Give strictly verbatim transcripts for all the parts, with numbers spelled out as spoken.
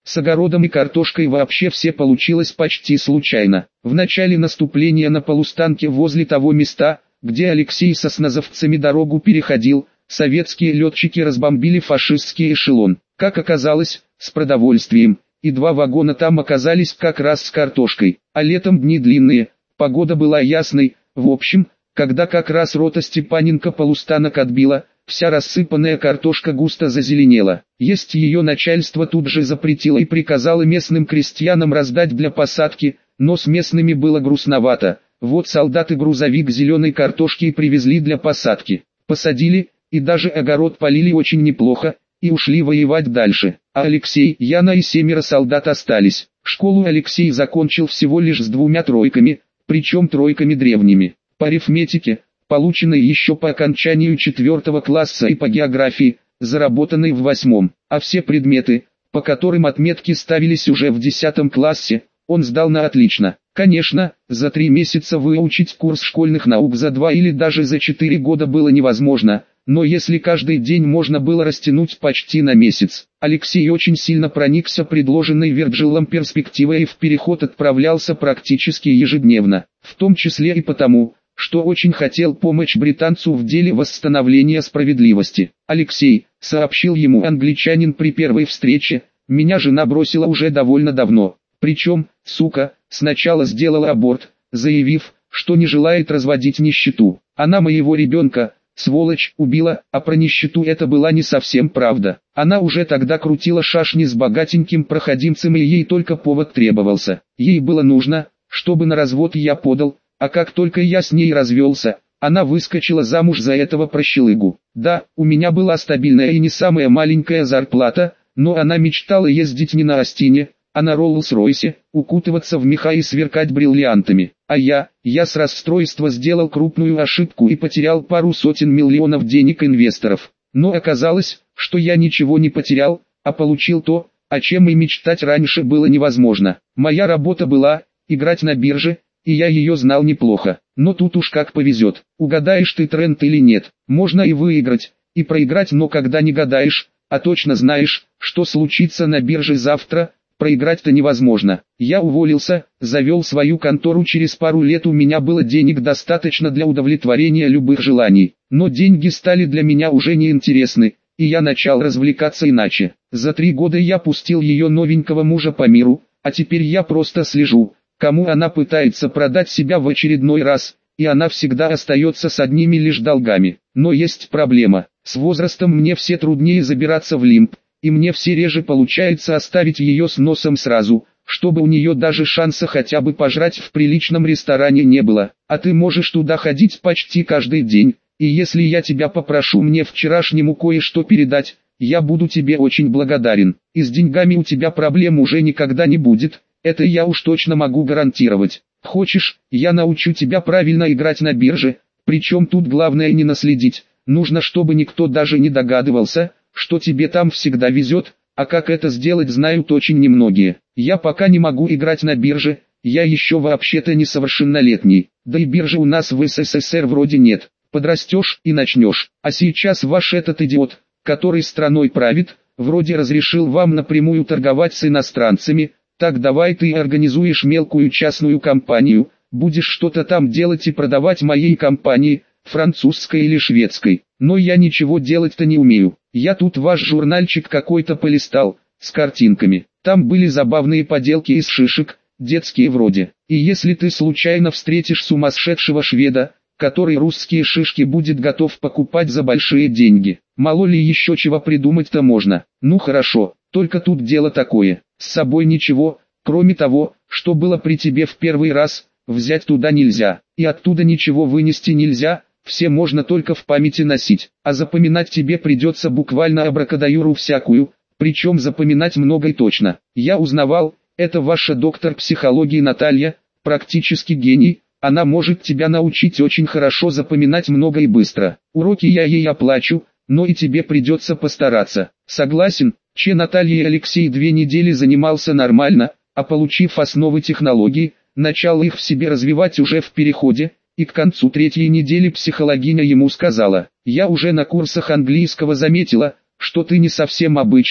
С огородом и картошкой вообще все получилось почти случайно. В начале наступления на полустанке возле того места, где Алексей со сназовцами дорогу переходил, советские летчики разбомбили фашистский эшелон. Как оказалось, с продовольствием, и два вагона там оказались как раз с картошкой. А летом дни длинные, погода была ясной. В общем, когда как раз рота Степаненко полустанок отбила, вся рассыпанная картошка густо зазеленела. Есть ее начальство тут же запретило и приказало местным крестьянам раздать для посадки, но с местными было грустновато. Вот солдаты грузовик зеленой картошки и привезли для посадки. Посадили, и даже огород полили очень неплохо, и ушли воевать дальше. А Алексей, Яна и семеро солдат остались. Школу Алексей закончил всего лишь с двумя тройками, причем тройками древними. По арифметике, полученной еще по окончанию четвертого класса, и по географии, заработанной в восьмом. А все предметы, по которым отметки ставились уже в десятом классе, он сдал на отлично. Конечно, за три месяца выучить курс школьных наук за два или даже за четыре года было невозможно, но если каждый день можно было растянуть почти на месяц. Алексей очень сильно проникся предложенной Вирджилом перспективой и в переход отправлялся практически ежедневно, в том числе и потому, что очень хотел помочь британцу в деле восстановления справедливости. «Алексей», — сообщил ему англичанин при первой встрече, — «меня жена бросила уже довольно давно. Причем, сука, сначала сделала аборт, заявив, что не желает разводить нищету. Она моего ребенка, сволочь, убила, а про нищету это была не совсем правда. Она уже тогда крутила шашни с богатеньким проходимцем, и ей только повод требовался. Ей было нужно, чтобы на развод я подал, а как только я с ней развелся, она выскочила замуж за этого прощелыгу. Да, у меня была стабильная и не самая маленькая зарплата, но она мечтала ездить не на Астине, а на Роллс-Ройсе, укутываться в меха и сверкать бриллиантами. А я, я с расстройства сделал крупную ошибку и потерял пару сотен миллионов денег инвесторов. Но оказалось, что я ничего не потерял, а получил то, о чем и мечтать раньше было невозможно. Моя работа была играть на бирже, и я ее знал неплохо. Но тут уж как повезет. Угадаешь ты тренд или нет, можно и выиграть, и проиграть, но когда не гадаешь, а точно знаешь, что случится на бирже завтра, проиграть-то невозможно. Я уволился, завел свою контору, через пару лет у меня было денег достаточно для удовлетворения любых желаний. Но деньги стали для меня уже неинтересны, и я начал развлекаться иначе. За три года я пустил ее новенького мужа по миру, а теперь я просто слежу, кому она пытается продать себя в очередной раз, и она всегда остается с одними лишь долгами. Но есть проблема. С возрастом мне все труднее забираться в лимб, и мне все реже получается оставить ее с носом сразу, чтобы у нее даже шанса хотя бы пожрать в приличном ресторане не было. А ты можешь туда ходить почти каждый день, и если я тебя попрошу мне вчерашнему кое-что передать, я буду тебе очень благодарен. И с деньгами у тебя проблем уже никогда не будет, это я уж точно могу гарантировать. Хочешь, я научу тебя правильно играть на бирже, причем тут главное не наследить, нужно, чтобы никто даже не догадывался, что тебе там всегда везет, а как это сделать, знают очень немногие. Я пока не могу играть на бирже, я еще вообще-то несовершеннолетний, да и биржи у нас в СССР вроде нет. Подрастешь и начнешь. А сейчас ваш этот идиот, который страной правит, вроде разрешил вам напрямую торговать с иностранцами, так давай ты организуешь мелкую частную компанию, будешь что-то там делать и продавать моей компании, французской или шведской. Но я ничего делать-то не умею. Я тут ваш журнальчик какой-то полистал, с картинками. Там были забавные поделки из шишек, детские вроде. И если ты случайно встретишь сумасшедшего шведа, который русские шишки будет готов покупать за большие деньги, мало ли еще чего придумать-то можно. Ну хорошо, только тут дело такое. С собой ничего, кроме того, что было при тебе в первый раз, взять туда нельзя. И оттуда ничего вынести нельзя. Все можно только в памяти носить, а запоминать тебе придется буквально абракадаюру всякую, причем запоминать много и точно. Я узнавал, это ваша доктор психологии Наталья, практически гений, она может тебя научить очень хорошо запоминать много и быстро. Уроки я ей оплачу, но и тебе придется постараться. Согласен, че Наталья Алексей две недели занимался нормально, а получив основы технологий, начал их в себе развивать уже в переходе. И к концу третьей недели психологиня ему сказала: «Я уже на курсах английского заметила, что ты не совсем обычный,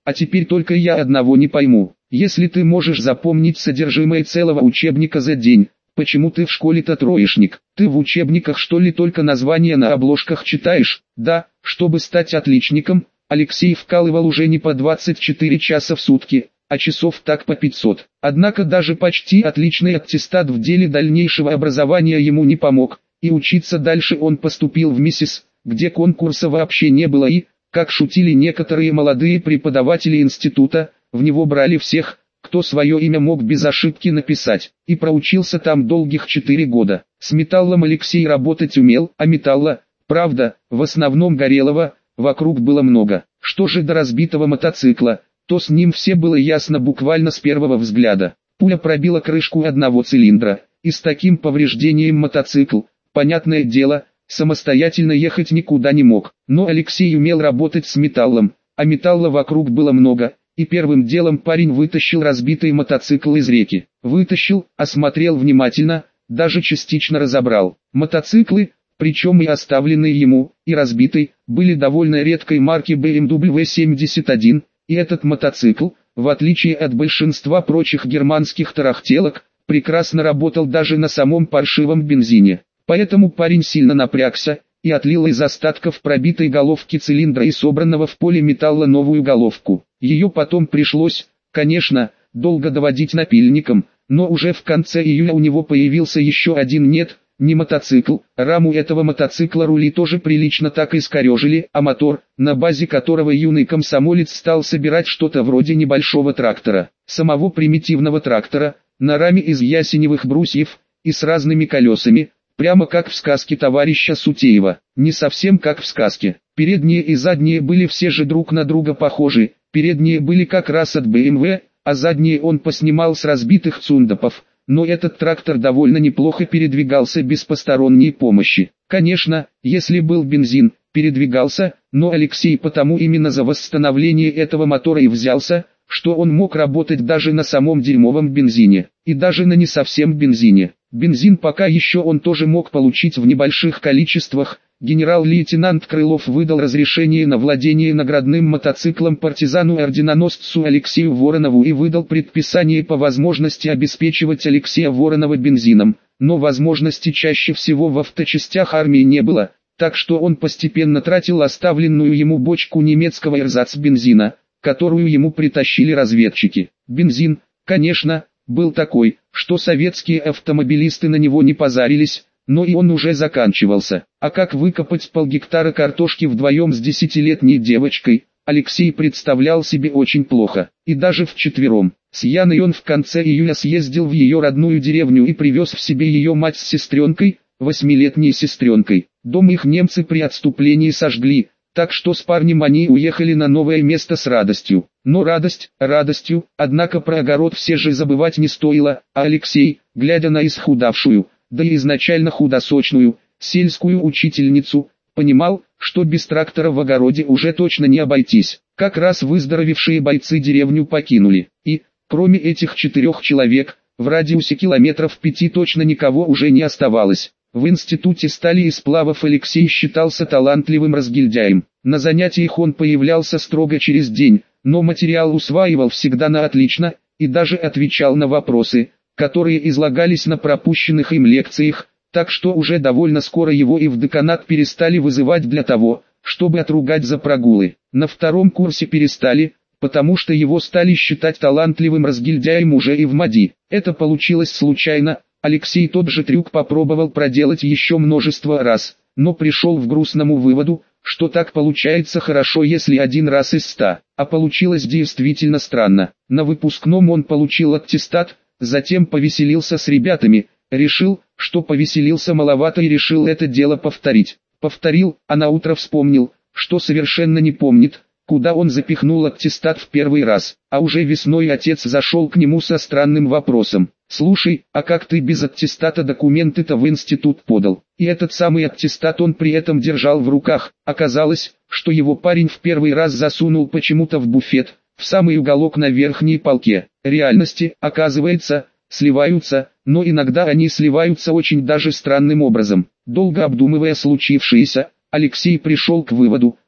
А теперь только я одного не пойму. Если ты можешь запомнить содержимое целого учебника за день, почему ты в школе-то троечник? Ты в учебниках что ли только названия на обложках читаешь? Да, чтобы стать отличником, Алексей вкалывал уже не по двадцать четыре часа в сутки, а часов так по пятьсот. Однако даже почти отличный аттестат в деле дальнейшего образования ему не помог, и учиться дальше он поступил в МИСИС, где конкурса вообще не было и, как шутили некоторые молодые преподаватели института, в него брали всех, кто свое имя мог без ошибки написать, и проучился там долгих четыре года. С металлом Алексей работать умел, а металла, правда, в основном горелого, вокруг было много. Что же до разбитого мотоцикла, то с ним все было ясно буквально с первого взгляда. Пуля пробила крышку одного цилиндра, и с таким повреждением мотоцикл, понятное дело, самостоятельно ехать никуда не мог. Но Алексей умел работать с металлом, а металла вокруг было много, и первым делом парень вытащил разбитый мотоцикл из реки. Вытащил, осмотрел внимательно, даже частично разобрал. Мотоциклы, причем и оставленные ему, и разбитый, были довольно редкой марки бэ эм дабл ю семьдесят один, и этот мотоцикл, в отличие от большинства прочих германских тарахтелок, прекрасно работал даже на самом паршивом бензине. Поэтому парень сильно напрягся, и отлил из остатков пробитой головки цилиндра и собранного в поле металла новую головку. Ее потом пришлось, конечно, долго доводить напильником, но уже в конце июля у него появился еще один нет, не мотоцикл, раму этого мотоцикла рули тоже прилично так искорежили, а мотор, на базе которого юный комсомолец стал собирать что-то вроде небольшого трактора. Самого примитивного трактора, на раме из ясеневых брусьев, и с разными колесами, прямо как в сказке товарища Сутеева. Не совсем как в сказке. Передние и задние были все же друг на друга похожи, передние были как раз от бэ эм вэ, а задние он поснимал с разбитых цундапов. Но этот трактор довольно неплохо передвигался без посторонней помощи. Конечно, если был бензин, передвигался, но Алексей потому именно за восстановление этого мотора и взялся, что он мог работать даже на самом дерьмовом бензине, и даже на не совсем бензине. Бензин пока еще он тоже мог получить в небольших количествах. Генерал-лейтенант Крылов выдал разрешение на владение наградным мотоциклом партизану и орденоносцу Алексею Воронову и выдал предписание по возможности обеспечивать Алексея Воронова бензином, но возможности чаще всего в авточастях армии не было, так что он постепенно тратил оставленную ему бочку немецкого эрзац-бензина, которую ему притащили разведчики. Бензин, конечно, был такой, что советские автомобилисты на него не позарились, но и он уже заканчивался. А как выкопать полгектара картошки вдвоем с десятилетней девочкой, Алексей представлял себе очень плохо. И даже вчетвером. С Яной он в конце июля съездил в ее родную деревню и привез в себе ее мать с сестренкой, восьмилетней сестренкой. Дом их немцы при отступлении сожгли, так что с парнем они уехали на новое место с радостью. Но радость, радостью, однако про огород все же забывать не стоило, а Алексей, глядя на исхудавшую, да и изначально худосочную, сельскую учительницу, понимал, что без трактора в огороде уже точно не обойтись. Как раз выздоровевшие бойцы деревню покинули, и, кроме этих четырех человек, в радиусе километров пяти точно никого уже не оставалось. В институте стали и сплавов Алексей считался талантливым разгильдяем. На занятиях он появлялся строго через день, но материал усваивал всегда на отлично, и даже отвечал на вопросы, которые излагались на пропущенных им лекциях, так что уже довольно скоро его и в деканат перестали вызывать для того, чтобы отругать за прогулы. На втором курсе перестали, потому что его стали считать талантливым разгильдяем уже и в МАДИ. Это получилось случайно, Алексей тот же трюк попробовал проделать еще множество раз, но пришел к грустному выводу, что так получается хорошо если один раз из ста, а получилось действительно странно. На выпускном он получил аттестат, затем повеселился с ребятами, решил, что повеселился маловато и решил это дело повторить. Повторил, а на утро вспомнил, что совершенно не помнит, куда он запихнул аттестат в первый раз. А уже весной отец зашел к нему со странным вопросом. «Слушай, а как ты без аттестата документы-то в институт подал?» И этот самый аттестат он при этом держал в руках. Оказалось, что его парень в первый раз засунул почему-то в буфет, в самый уголок на верхней полке. Реальности, оказывается, сливаются, но иногда они сливаются очень даже странным образом. Долго обдумывая случившееся, Алексей пришел к выводу,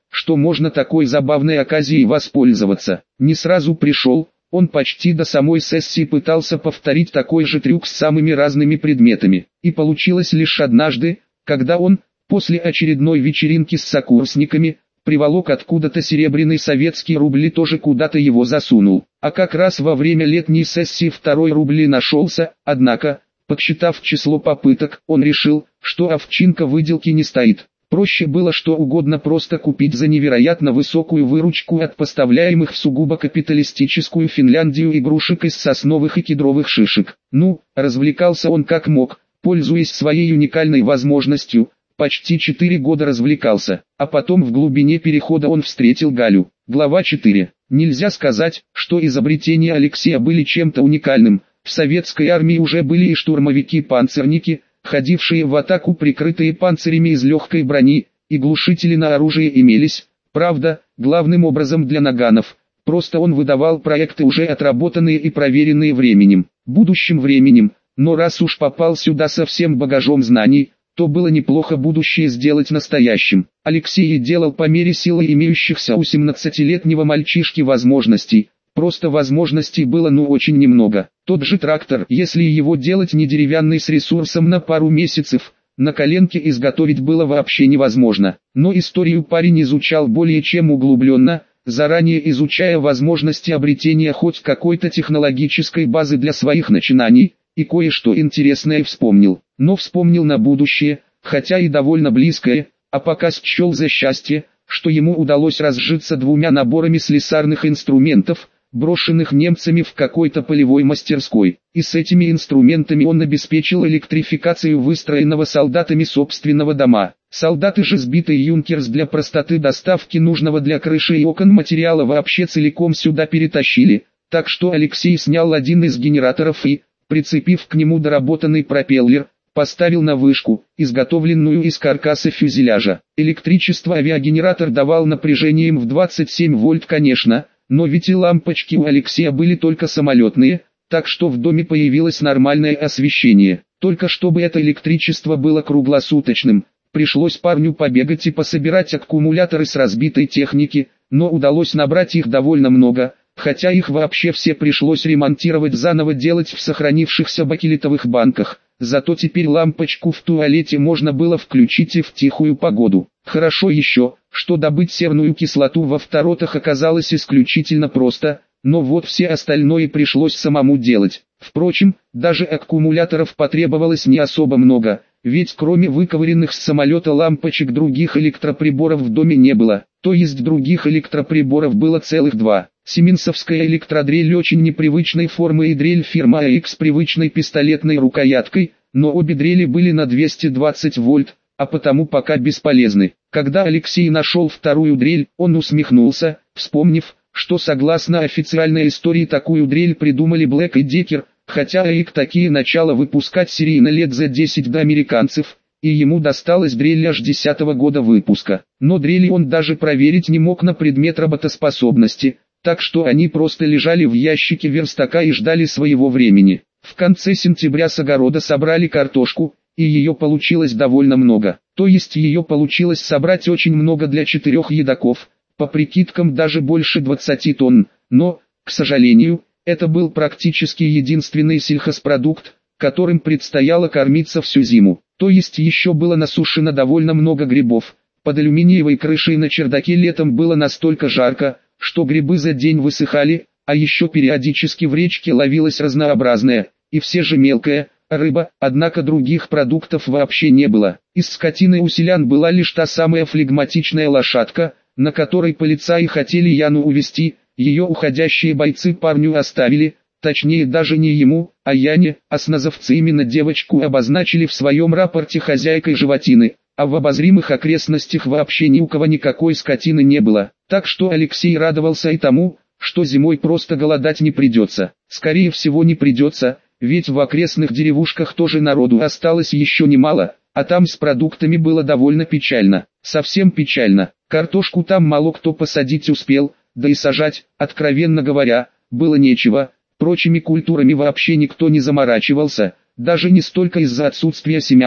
что можно такой забавной оказией воспользоваться. Не сразу пришел, он почти до самой сессии пытался повторить такой же трюк с самыми разными предметами. И получилось лишь однажды, когда он, после очередной вечеринки с сокурсниками, приволок откуда-то серебряный советский рубль и тоже куда-то его засунул. А как раз во время летней сессии второй рубль нашелся, однако, подсчитав число попыток, он решил, что овчинка выделки не стоит. Проще было что угодно просто купить за невероятно высокую выручку от поставляемых в сугубо капиталистическую Финляндию игрушек из сосновых и кедровых шишек. Ну, развлекался он как мог, пользуясь своей уникальной возможностью. Почти четыре года развлекался, а потом в глубине перехода он встретил Галю. Глава четыре. Нельзя сказать, что изобретения Алексея были чем-то уникальным. В советской армии уже были и штурмовики-панцирники, ходившие в атаку прикрытые панцирями из легкой брони, и глушители на оружие имелись, правда, главным образом для наганов. Просто он выдавал проекты уже отработанные и проверенные временем, будущим временем, но раз уж попал сюда со всем багажом знаний, то было неплохо будущее сделать настоящим. Алексей делал по мере силы имеющихся у семнадцатилетнего мальчишки возможностей. Просто возможностей было ну очень немного. Тот же трактор, если его делать не деревянный с ресурсом на пару месяцев, на коленке изготовить было вообще невозможно. Но историю парень изучал более чем углубленно, заранее изучая возможности обретения хоть какой-то технологической базы для своих начинаний, и кое-что интересное вспомнил. Но вспомнил на будущее, хотя и довольно близкое, а пока счел за счастье, что ему удалось разжиться двумя наборами слесарных инструментов, брошенных немцами в какой-то полевой мастерской. И с этими инструментами он обеспечил электрификацию выстроенного солдатами собственного дома. Солдаты же сбитый Юнкерс для простоты доставки нужного для крыши и окон материала вообще целиком сюда перетащили, так что Алексей снял один из генераторов и, прицепив к нему доработанный пропеллер, поставил на вышку, изготовленную из каркаса фюзеляжа. Электричество авиагенератор давал напряжением в двадцать семь вольт, конечно, но ведь и лампочки у Алексея были только самолетные, так что в доме появилось нормальное освещение. Только чтобы это электричество было круглосуточным, пришлось парню побегать и пособирать аккумуляторы с разбитой техники, но удалось набрать их довольно много, хотя их вообще все пришлось ремонтировать заново делать в сохранившихся бакелитовых банках. Зато теперь лампочку в туалете можно было включить и в тихую погоду. Хорошо еще, что добыть серную кислоту во второтах оказалось исключительно просто, но вот все остальное пришлось самому делать. Впрочем, даже аккумуляторов потребовалось не особо много, ведь кроме выковыренных с самолета лампочек других электроприборов в доме не было, то есть других электроприборов было целых два. Сименсовская электродрель очень непривычной формы и дрель фирмы эй икс с привычной пистолетной рукояткой, но обе дрели были на двести двадцать вольт, а потому пока бесполезны. Когда Алексей нашел вторую дрель, он усмехнулся, вспомнив, что согласно официальной истории такую дрель придумали Блэк и Деккер, хотя эй икс такие начала выпускать серийно лет за десять до американцев, и ему досталась дрель аж десятого года выпуска. Но дрели он даже проверить не мог на предмет работоспособности, так что они просто лежали в ящике верстака и ждали своего времени. В конце сентября с огорода собрали картошку, и ее получилось довольно много. То есть ее получилось собрать очень много для четырех едоков, по прикидкам даже больше двадцати тонн, но, к сожалению, это был практически единственный сельхозпродукт, которым предстояло кормиться всю зиму. То есть еще было насушено довольно много грибов. Под алюминиевой крышей на чердаке летом было настолько жарко, что грибы за день высыхали, а еще периодически в речке ловилась разнообразная, и все же мелкая, рыба, однако других продуктов вообще не было. Из скотины у селян была лишь та самая флегматичная лошадка, на которой полицаи хотели Яну увезти, ее уходящие бойцы парню оставили, точнее даже не ему, а Яне, а сназовцы именно девочку обозначили в своем рапорте хозяйкой животины, а в обозримых окрестностях вообще ни у кого никакой скотины не было. Так что Алексей радовался и тому, что зимой просто голодать не придется. Скорее всего не придется, ведь в окрестных деревушках тоже народу осталось еще немало, а там с продуктами было довольно печально. Совсем печально. Картошку там мало кто посадить успел, да и сажать, откровенно говоря, было нечего. Прочими культурами вообще никто не заморачивался, даже не столько из-за отсутствия семян,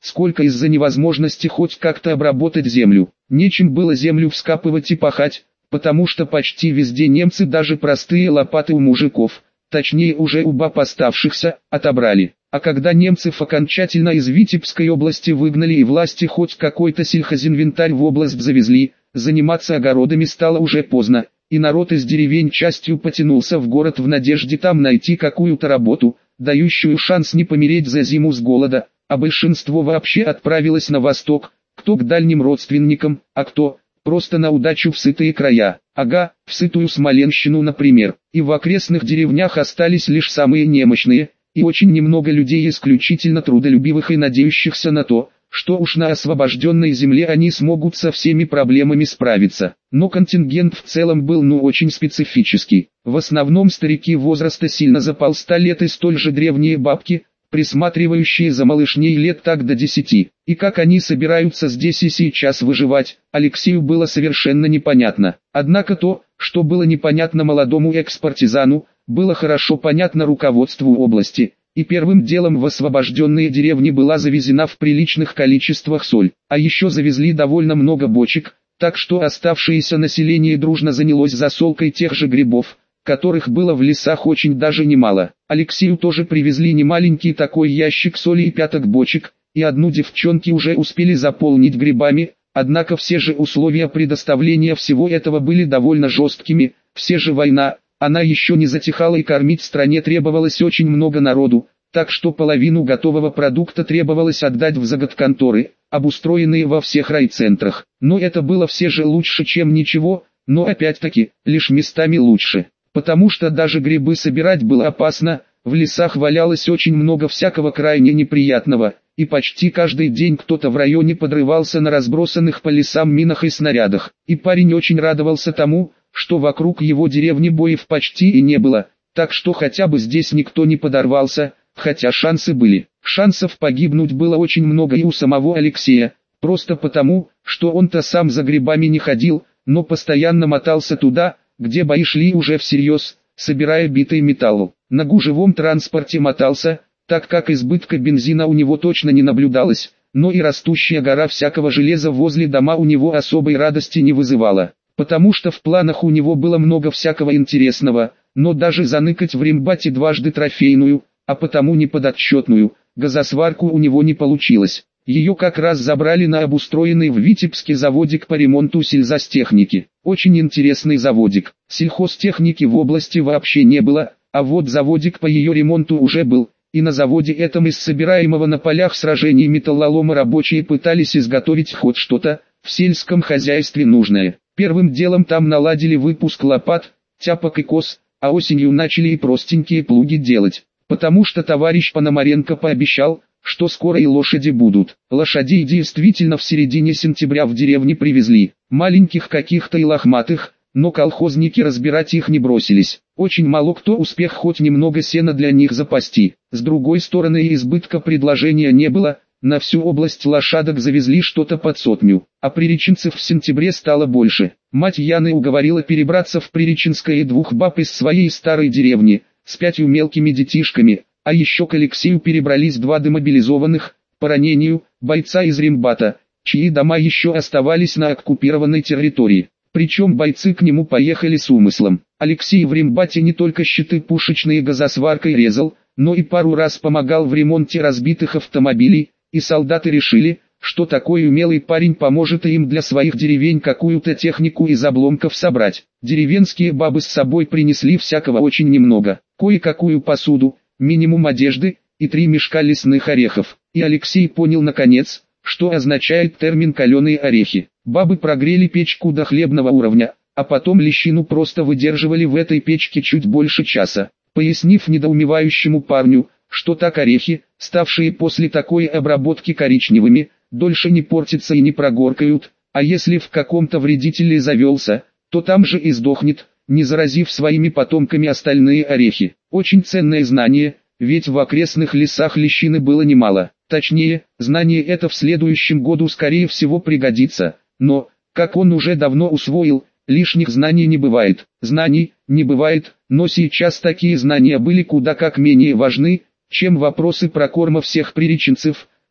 сколько из-за невозможности хоть как-то обработать землю. Нечем было землю вскапывать и пахать, потому что почти везде немцы даже простые лопаты у мужиков, точнее уже у баб оставшихся, отобрали. А когда немцев окончательно из Витебской области выгнали и власти хоть какой-то сельхозинвентарь в область завезли, заниматься огородами стало уже поздно, и народ из деревень частью потянулся в город в надежде там найти какую-то работу, дающую шанс не помереть за зиму с голода, а большинство вообще отправилось на восток, кто к дальним родственникам, а кто просто на удачу в сытые края. Ага, в сытую Смоленщину, например. И в окрестных деревнях остались лишь самые немощные, и очень немного людей исключительно трудолюбивых и надеющихся на то, что уж на освобожденной земле они смогут со всеми проблемами справиться. Но контингент в целом был ну очень специфический. В основном старики возраста сильно за полста лет и столь же древние бабки, присматривающие за малышней лет так до десяти. И как они собираются здесь и сейчас выживать, Алексею было совершенно непонятно. Однако то, что было непонятно молодому экс-партизану, было хорошо понятно руководству области, и первым делом в освобожденные деревни была завезена в приличных количествах соль, а еще завезли довольно много бочек, так что оставшееся население дружно занялось засолкой тех же грибов, которых было в лесах очень даже немало. Алексею тоже привезли немаленький такой ящик соли и пяток бочек, и одну девчонки уже успели заполнить грибами, однако все же условия предоставления всего этого были довольно жесткими, все же война, она еще не затихала и кормить стране требовалось очень много народу, так что половину готового продукта требовалось отдать в заготконторы, обустроенные во всех райцентрах. Но это было все же лучше, чем ничего, но опять-таки, лишь местами лучше. Потому что даже грибы собирать было опасно, в лесах валялось очень много всякого крайне неприятного, и почти каждый день кто-то в районе подрывался на разбросанных по лесам минах и снарядах. И парень очень радовался тому, что вокруг его деревни боев почти и не было, так что хотя бы здесь никто не подорвался, хотя шансы были. Шансов погибнуть было очень много и у самого Алексея, просто потому, что он-то сам за грибами не ходил, но постоянно мотался туда, где бои шли уже всерьез, собирая битый металл. На гужевом транспорте мотался, так как избытка бензина у него точно не наблюдалось, но и растущая гора всякого железа возле дома у него особой радости не вызывала. Потому что в планах у него было много всякого интересного, но даже заныкать в Римбате дважды трофейную, а потому неподотчетную, газосварку у него не получилось. Ее как раз забрали на обустроенный в Витебске заводик по ремонту сельзастехники. Очень интересный заводик. Сельхозтехники в области вообще не было, а вот заводик по ее ремонту уже был. И на заводе этом из собираемого на полях сражений металлолома рабочие пытались изготовить хоть что-то в сельском хозяйстве нужное. Первым делом там наладили выпуск лопат, тяпок и кос, а осенью начали и простенькие плуги делать. Потому что товарищ Пономаренко пообещал, что скоро и лошади будут. Лошадей действительно в середине сентября в деревне привезли. Маленьких каких-то и лохматых, но колхозники разбирать их не бросились. Очень мало кто успел хоть немного сена для них запасти. С другой стороны, избытка предложения не было. На всю область лошадок завезли что-то под сотню, а приреченцев в сентябре стало больше. Мать Яны уговорила перебраться в Приреченское и двух баб из своей старой деревни, с пятью мелкими детишками, а еще к Алексею перебрались два демобилизованных, по ранению, бойца из Римбата, чьи дома еще оставались на оккупированной территории. Причем бойцы к нему поехали с умыслом. Алексей в Римбате не только щиты пушечные газосваркой резал, но и пару раз помогал в ремонте разбитых автомобилей, и солдаты решили, что такой умелый парень поможет им для своих деревень какую-то технику из обломков собрать. Деревенские бабы с собой принесли всякого очень немного, кое-какую посуду, минимум одежды, и три мешка лесных орехов. И Алексей понял наконец, что означает термин «каленые орехи». Бабы прогрели печку до хлебного уровня, а потом лещину просто выдерживали в этой печке чуть больше часа, пояснив недоумевающему парню, что так орехи, ставшие после такой обработки коричневыми, дольше не портятся и не прогоркают, а если в каком-то вредителе завелся, то там же и сдохнет, не заразив своими потомками остальные орехи. Очень ценное знание, ведь в окрестных лесах лещины было немало. Точнее, знание это в следующем году скорее всего пригодится, но, как он уже давно усвоил, лишних знаний не бывает. Знаний не бывает, но сейчас такие знания были куда как менее важны, чем вопросы прокорма всех приреченцев,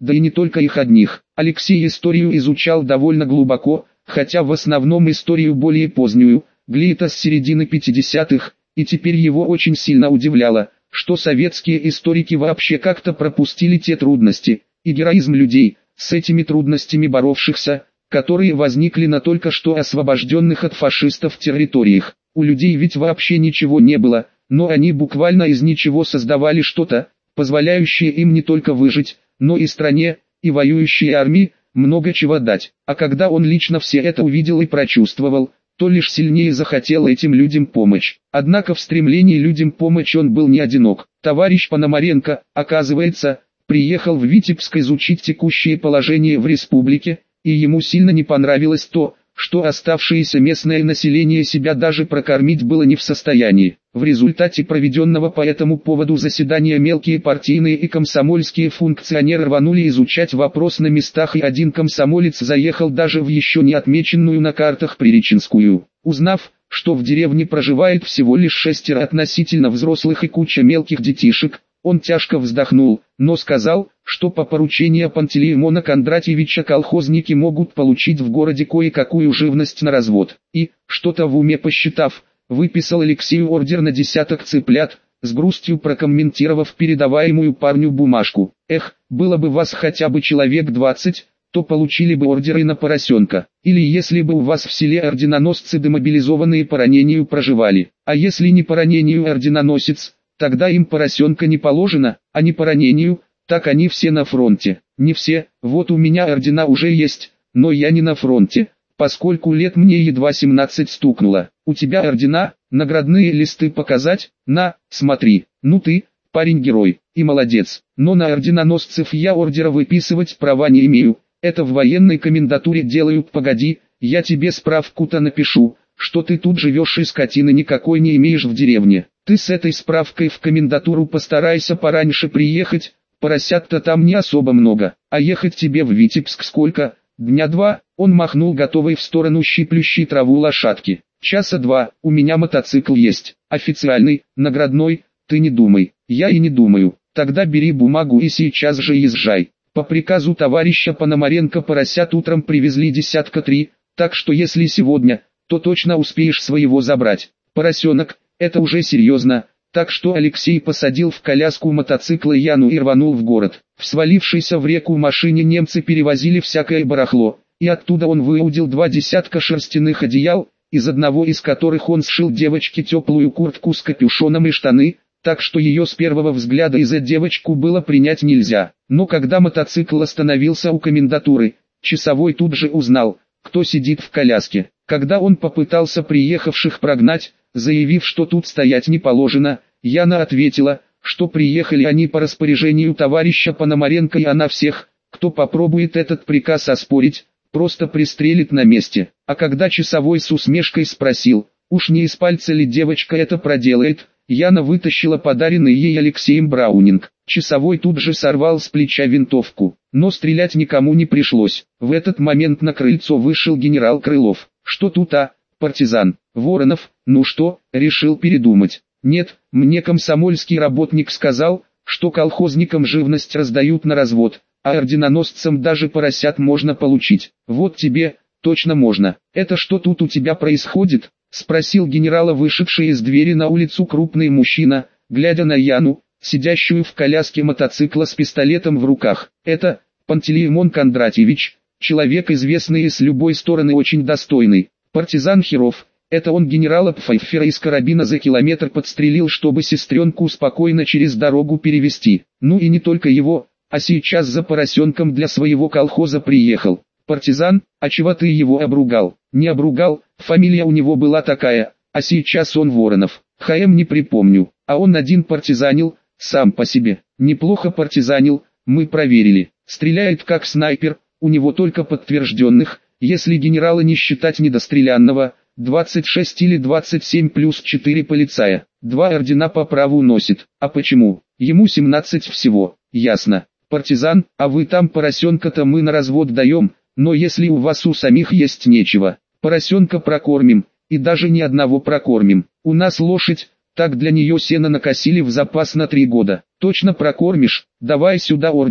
да и не только их одних. Алексей историю изучал довольно глубоко, хотя в основном историю более позднюю, где-то с середины пятидесятых, и теперь его очень сильно удивляло, что советские историки вообще как-то пропустили те трудности и героизм людей, с этими трудностями боровшихся, которые возникли на только что освобожденных от фашистов территориях. У людей ведь вообще ничего не было, но они буквально из ничего создавали что-то, позволяющее им не только выжить, но и стране, и воюющей армии, много чего дать. А когда он лично все это увидел и прочувствовал, то лишь сильнее захотел этим людям помочь. Однако в стремлении людям помочь он был не одинок. Товарищ Пономаренко, оказывается, приехал в Витебск изучить текущее положение в республике, и ему сильно не понравилось то, что оставшееся местное население себя даже прокормить было не в состоянии. В результате проведенного по этому поводу заседания мелкие партийные и комсомольские функционеры рванули изучать вопрос на местах, и один комсомолец заехал даже в еще не отмеченную на картах Приреченскую. Узнав, что в деревне проживает всего лишь шестеро относительно взрослых и куча мелких детишек, он тяжко вздохнул, но сказал, что по поручению Пантелеимона Кондратьевича колхозники могут получить в городе кое-какую живность на развод. И, что-то в уме посчитав, выписал Алексею ордер на десяток цыплят, с грустью прокомментировав передаваемую парню бумажку. Эх, было бы вас хотя бы человек двадцать, то получили бы ордеры на поросенка. Или если бы у вас в селе орденоносцы демобилизованные по ранению проживали. А если не по ранению орденоносец, тогда им поросенка не положено, а не по ранению, так они все на фронте. Не все, вот у меня ордена уже есть, но я не на фронте, поскольку лет мне едва семнадцать стукнуло. У тебя ордена, наградные листы показать? На, смотри, ну ты, парень-герой, и молодец. Но на орденоносцев я ордера выписывать права не имею, это в военной комендатуре делают. Погоди, я тебе справку-то напишу, что ты тут живешь и скотины никакой не имеешь в деревне. Ты с этой справкой в комендатуру постарайся пораньше приехать, поросят-то там не особо много, а ехать тебе в Витебск сколько? Дня два. Он махнул готовой в сторону щиплющей траву лошадки. Часа два, у меня мотоцикл есть, официальный, наградной, ты не думай. Я и не думаю. Тогда бери бумагу и сейчас же езжай. По приказу товарища Пономаренко поросят утром привезли десятка три, так что если сегодня, то точно успеешь своего забрать. Поросенок, это уже серьезно, так что Алексей посадил в коляску мотоцикла Яну и рванул в город. В свалившейся в реку машине немцы перевозили всякое барахло, и оттуда он выудил два десятка шерстяных одеял, из одного из которых он сшил девочке теплую куртку с капюшоном и штаны, так что ее с первого взгляда из-за девочку было принять нельзя. Но когда мотоцикл остановился у комендатуры, часовой тут же узнал, кто сидит в коляске. Когда он попытался приехавших прогнать, заявив, что тут стоять не положено, Яна ответила, что приехали они по распоряжению товарища Пономаренко, и она всех, кто попробует этот приказ оспорить, просто пристрелит на месте. А когда часовой с усмешкой спросил, уж не из пальца ли девочка это проделает, Яна вытащила подаренный ей Алексеем Браунинг. Часовой тут же сорвал с плеча винтовку, но стрелять никому не пришлось. В этот момент на крыльцо вышел генерал Крылов. Что тут, а, партизан? Воронов, ну что, решил передумать? Нет, мне комсомольский работник сказал, что колхозникам живность раздают на развод, а орденоносцам даже поросят можно получить. Вот тебе, точно можно. Это что тут у тебя происходит? Спросил генерала вышедший из двери на улицу крупный мужчина, глядя на Яну, сидящую в коляске мотоцикла с пистолетом в руках. Это Пантелеимон Кондратьевич, человек известный и с любой стороны очень достойный. Партизан Херов, это он генерала Пфайффера из карабина за километр подстрелил, чтобы сестренку спокойно через дорогу перевести. Ну и не только его, а сейчас за поросенком для своего колхоза приехал. Партизан, а чего ты его обругал? Не обругал, фамилия у него была такая, а сейчас он Воронов. ХМ не припомню, а он один партизанил, сам по себе. Неплохо партизанил, мы проверили. Стреляет как снайпер, у него только подтвержденных, если генерала не считать недострелянного, двадцать шесть или двадцать семь плюс четыре полицая. Два ордена по праву носит. А почему? Ему семнадцать всего. Ясно. Партизан, а вы там поросенка-то мы на развод даем, но если у вас у самих есть нечего, поросенка прокормим, и даже не одного прокормим. У нас лошадь, так для нее сено накосили в запас на три года. Точно прокормишь? Давай сюда ордер,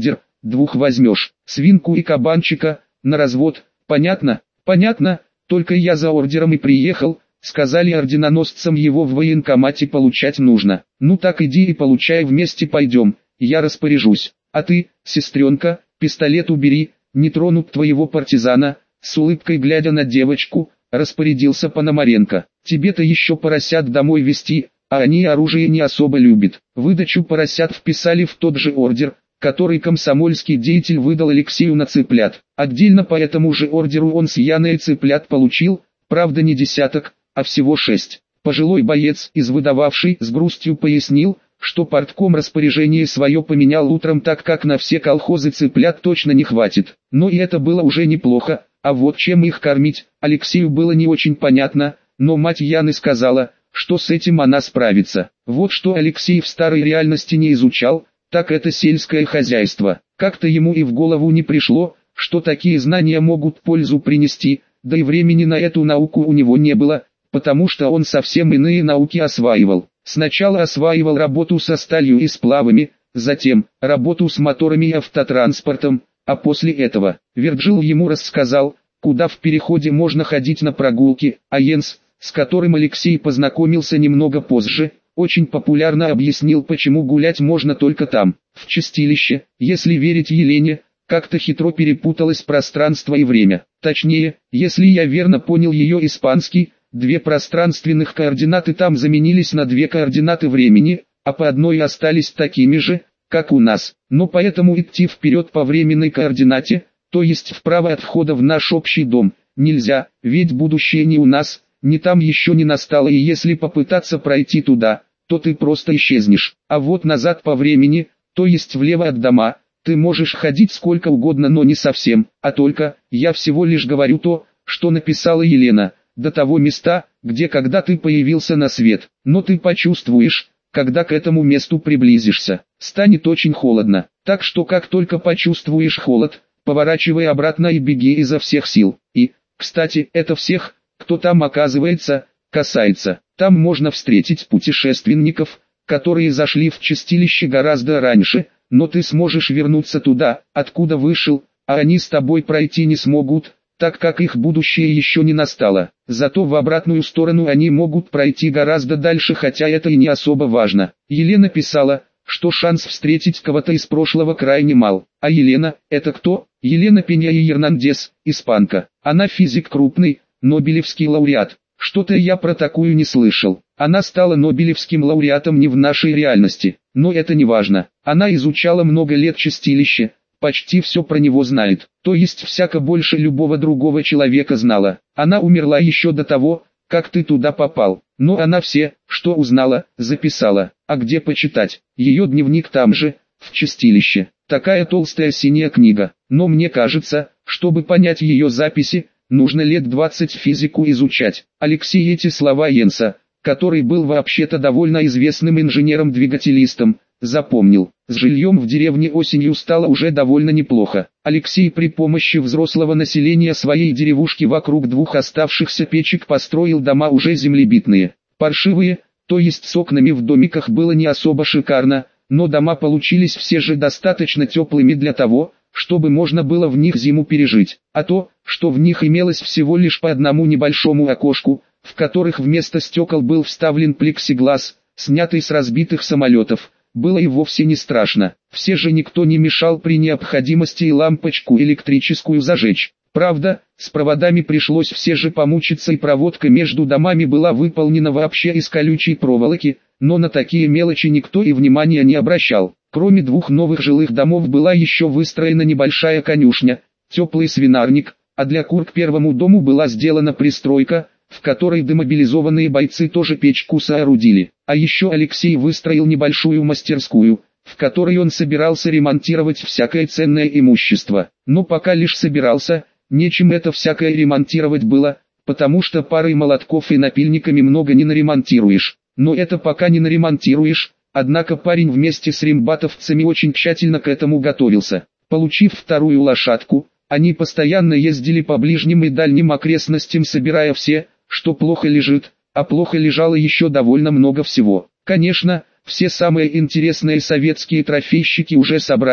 двух возьмешь, свинку и кабанчика, на развод, понятно? Понятно, только я за ордером и приехал, сказали орденоносцам его в военкомате получать нужно. Ну так иди и получай, вместе пойдем, я распоряжусь. А ты, сестренка, пистолет убери, не тронут твоего партизана, с улыбкой глядя на девочку, распорядился Пономаренко. Тебе-то еще поросят домой везти, а они оружие не особо любят. Выдачу поросят вписали в тот же ордер, который комсомольский деятель выдал Алексею на цыплят. Отдельно по этому же ордеру он с Яной цыплят получил, правда не десяток, а всего шесть. Пожилой боец, из выдававший, с грустью пояснил, что партком распоряжение свое поменял утром, так как на все колхозы цыплят точно не хватит. Но и это было уже неплохо, а вот чем их кормить, Алексею было не очень понятно, но мать Яны сказала, что с этим она справится. Вот что Алексей в старой реальности не изучал, так это сельское хозяйство. Как-то ему и в голову не пришло, что такие знания могут пользу принести, да и времени на эту науку у него не было, потому что он совсем иные науки осваивал. Сначала осваивал работу со сталью и сплавами, затем работу с моторами и автотранспортом, а после этого Верджил ему рассказал, куда в переходе можно ходить на прогулки, а Йенс, с которым Алексей познакомился немного позже, очень популярно объяснил, почему гулять можно только там, в чистилище. Если верить Елене, как-то хитро перепуталось пространство и время. Точнее, если я верно понял ее испанский, две пространственных координаты там заменились на две координаты времени, а по одной остались такими же, как у нас. Но поэтому идти вперед по временной координате, то есть вправо от входа в наш общий дом, нельзя, ведь будущее не у нас, не там еще не настало, и если попытаться пройти туда, то ты просто исчезнешь. А вот назад по времени, то есть влево от дома, ты можешь ходить сколько угодно, но не совсем, а только, я всего лишь говорю то, что написала Елена, до того места, где когда ты появился на свет. Но ты почувствуешь, когда к этому месту приблизишься, станет очень холодно. Так что как только почувствуешь холод, поворачивай обратно и беги изо всех сил. И, кстати, это всех, кто там оказывается, касается. Там можно встретить путешественников, которые зашли в чистилище гораздо раньше, но ты сможешь вернуться туда, откуда вышел, а они с тобой пройти не смогут, так как их будущее еще не настало. Зато в обратную сторону они могут пройти гораздо дальше, хотя это и не особо важно. Елена писала, что шанс встретить кого-то из прошлого крайне мал. А Елена, это кто? Елена Пенья и Ернандес, испанка. Она физик крупный, нобелевский лауреат. Что-то я про такую не слышал. Она стала нобелевским лауреатом не в нашей реальности, но это не важно. Она изучала много лет чистилище, почти все про него знает, то есть всяко больше любого другого человека знала. Она умерла еще до того, как ты туда попал, но она все, что узнала, записала. А где почитать? Ее дневник там же, в чистилище. Такая толстая синяя книга, но мне кажется, чтобы понять ее записи, нужно лет двадцать физику изучать. Алексей эти слова Йенса, который был вообще-то довольно известным инженером-двигателистом, запомнил. С жильем в деревне осенью стало уже довольно неплохо. Алексей при помощи взрослого населения своей деревушки вокруг двух оставшихся печек построил дома уже землебитные. Паршивые, то есть с окнами в домиках, было не особо шикарно, но дома получились все же достаточно теплыми для того, чтобы можно было в них зиму пережить. А то, что в них имелось всего лишь по одному небольшому окошку, в которых вместо стекол был вставлен плексиглаз, снятый с разбитых самолетов, было и вовсе не страшно. Все же никто не мешал при необходимости и лампочку электрическую зажечь. Правда, с проводами пришлось все же помучиться, и проводка между домами была выполнена вообще из колючей проволоки, но на такие мелочи никто и внимания не обращал. Кроме двух новых жилых домов была еще выстроена небольшая конюшня, теплый свинарник, а для кур к первому дому была сделана пристройка, в которой демобилизованные бойцы тоже печку соорудили. А еще Алексей выстроил небольшую мастерскую, в которой он собирался ремонтировать всякое ценное имущество. Но пока лишь собирался, нечем это всякое ремонтировать было, потому что парой молотков и напильниками много не наремонтируешь. Но это пока не наремонтируешь, однако парень вместе с рембатовцами очень тщательно к этому готовился. Получив вторую лошадку, они постоянно ездили по ближним и дальним окрестностям, собирая все, что плохо лежит, а плохо лежало еще довольно много всего. Конечно, все самые интересные советские трофейщики уже собрали,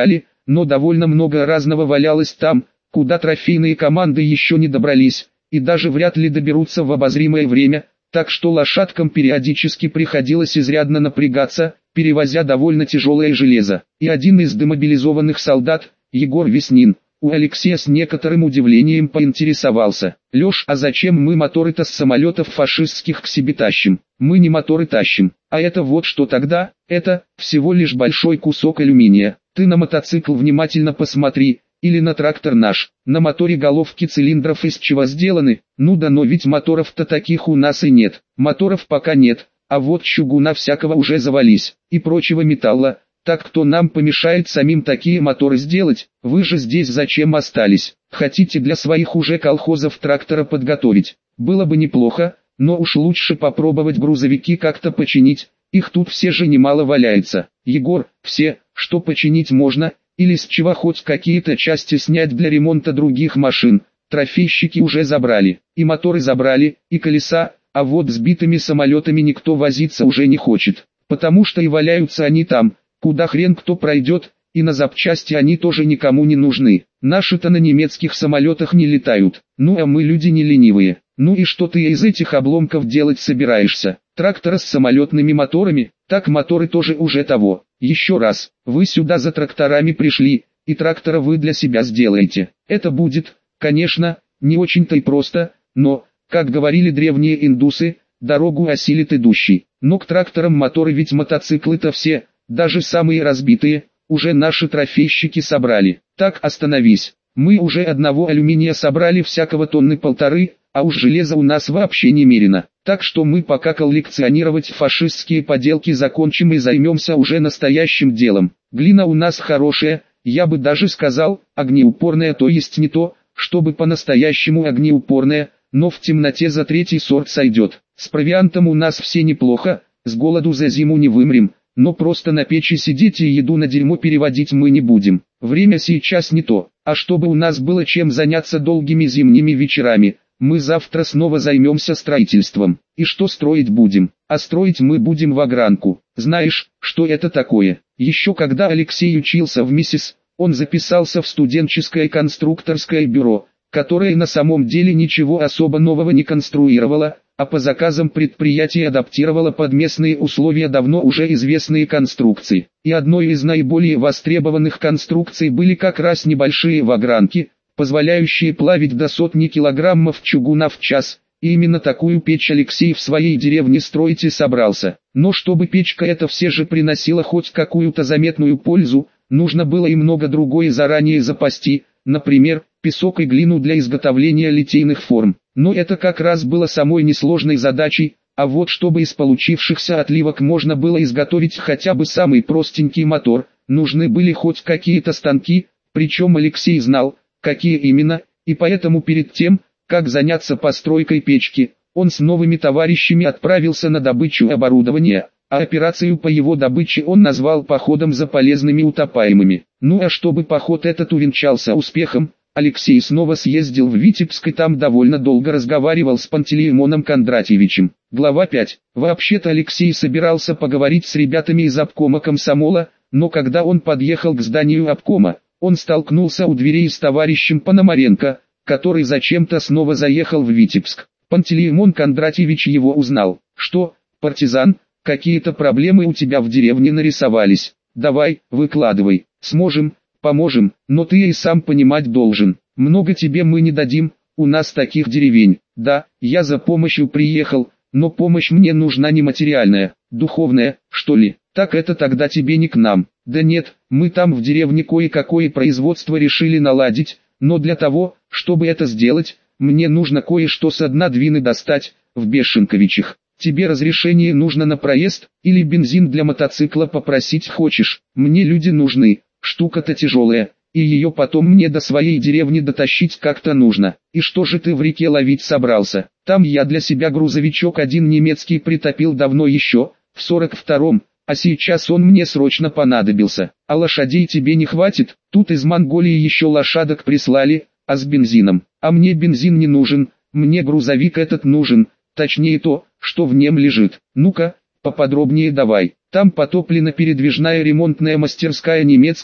но довольно много разного валялось там, куда трофейные команды еще не добрались, и даже вряд ли доберутся в обозримое время, так что лошадкам периодически приходилось изрядно напрягаться, перевозя довольно тяжелое железо. И один из демобилизованных солдат, Егор Веснин, у Алексея с некоторым удивлением поинтересовался: «Леш, а зачем мы моторы-то с самолетов фашистских к себе тащим? Мы не моторы тащим, а это вот что тогда, это всего лишь большой кусок алюминия. Ты на мотоцикл внимательно посмотри, или на трактор наш, на моторе головки цилиндров из чего сделаны, ну да, но ведь моторов-то таких у нас и нет, моторов пока нет, а вот чугуна всякого уже завались, и прочего металла. Так кто нам помешает самим такие моторы сделать? Вы же здесь зачем остались? Хотите для своих уже колхозов трактора подготовить? Было бы неплохо, но уж лучше попробовать грузовики как-то починить, их тут все же немало валяется. Егор, все, что починить можно, или с чего хоть какие-то части снять для ремонта других машин, трофейщики уже забрали, и моторы забрали, и колеса, а вот сбитыми самолетами никто возиться уже не хочет, потому что и валяются они там, куда хрен кто пройдет, и на запчасти они тоже никому не нужны. Наши-то на немецких самолетах не летают, ну а мы люди не ленивые. Ну и что ты из этих обломков делать собираешься? Трактора с самолетными моторами? Так моторы тоже уже того. Еще раз, вы сюда за тракторами пришли, и трактора вы для себя сделаете. Это будет, конечно, не очень-то и просто, но, как говорили древние индусы, дорогу осилит идущий. Но к тракторам моторы, ведь мотоциклы-то все, даже самые разбитые, уже наши трофейщики собрали. Так, остановись. Мы уже одного алюминия собрали всякого тонны полторы, а уж железа у нас вообще немерено. Так что мы пока коллекционировать фашистские поделки закончим и займемся уже настоящим делом. Глина у нас хорошая, я бы даже сказал, огнеупорная, то есть не то, чтобы по-настоящему огнеупорная, но в темноте за третий сорт сойдет. С провиантом у нас все неплохо, с голоду за зиму не вымрем. Но просто на печи сидеть и еду на дерьмо переводить мы не будем. Время сейчас не то, а чтобы у нас было чем заняться долгими зимними вечерами, мы завтра снова займемся строительством. И что строить будем? А строить мы будем вагранку. Знаешь, что это такое? Еще когда Алексей учился в МИСИС, он записался в студенческое конструкторское бюро, которое на самом деле ничего особо нового не конструировало, а по заказам предприятий адаптировало под местные условия давно уже известные конструкции. И одной из наиболее востребованных конструкций были как раз небольшие вагранки, позволяющие плавить до сотни килограммов чугуна в час. И именно такую печь Алексей в своей деревне строить и собрался. Но чтобы печка эта все же приносила хоть какую-то заметную пользу, нужно было и много другое заранее запасти, например, песок и глину для изготовления литейных форм. Но это как раз было самой несложной задачей, а вот чтобы из получившихся отливок можно было изготовить хотя бы самый простенький мотор, нужны были хоть какие-то станки, причем Алексей знал, какие именно, и поэтому перед тем, как заняться постройкой печки, он с новыми товарищами отправился на добычу оборудования, а операцию по его добыче он назвал походом за полезными утопаемыми. Ну а чтобы поход этот увенчался успехом, Алексей снова съездил в Витебск и там довольно долго разговаривал с Пантелеимоном Кондратьевичем. Глава пять. Вообще-то Алексей собирался поговорить с ребятами из обкома комсомола, но когда он подъехал к зданию обкома, он столкнулся у дверей с товарищем Пономаренко, который зачем-то снова заехал в Витебск. Пантелеимон Кондратьевич его узнал. «Что, партизан, какие-то проблемы у тебя в деревне нарисовались? Давай, выкладывай, сможем, поможем, но ты и сам понимать должен, много тебе мы не дадим, у нас таких деревень. Да, я за помощью приехал, но помощь мне нужна не материальная, духовная, что ли, так это тогда тебе не к нам». «Да нет, мы там в деревне кое-какое производство решили наладить, но для того, чтобы это сделать, мне нужно кое-что со дна Двины достать, в Бешенковичах. Тебе разрешение нужно на проезд, или бензин для мотоцикла попросить хочешь? Мне люди нужны, штука-то тяжелая, и ее потом мне до своей деревни дотащить как-то нужно. И что же ты в реке ловить собрался? Там я для себя грузовичок один немецкий притопил давно еще, в сорок втором, а сейчас он мне срочно понадобился. А лошадей тебе не хватит, тут из Монголии еще лошадок прислали, а с бензином. А мне бензин не нужен, мне грузовик этот нужен, точнее то, что в нем лежит. Ну-ка, поподробнее давай. Там потоплена передвижная ремонтная мастерская немецкая,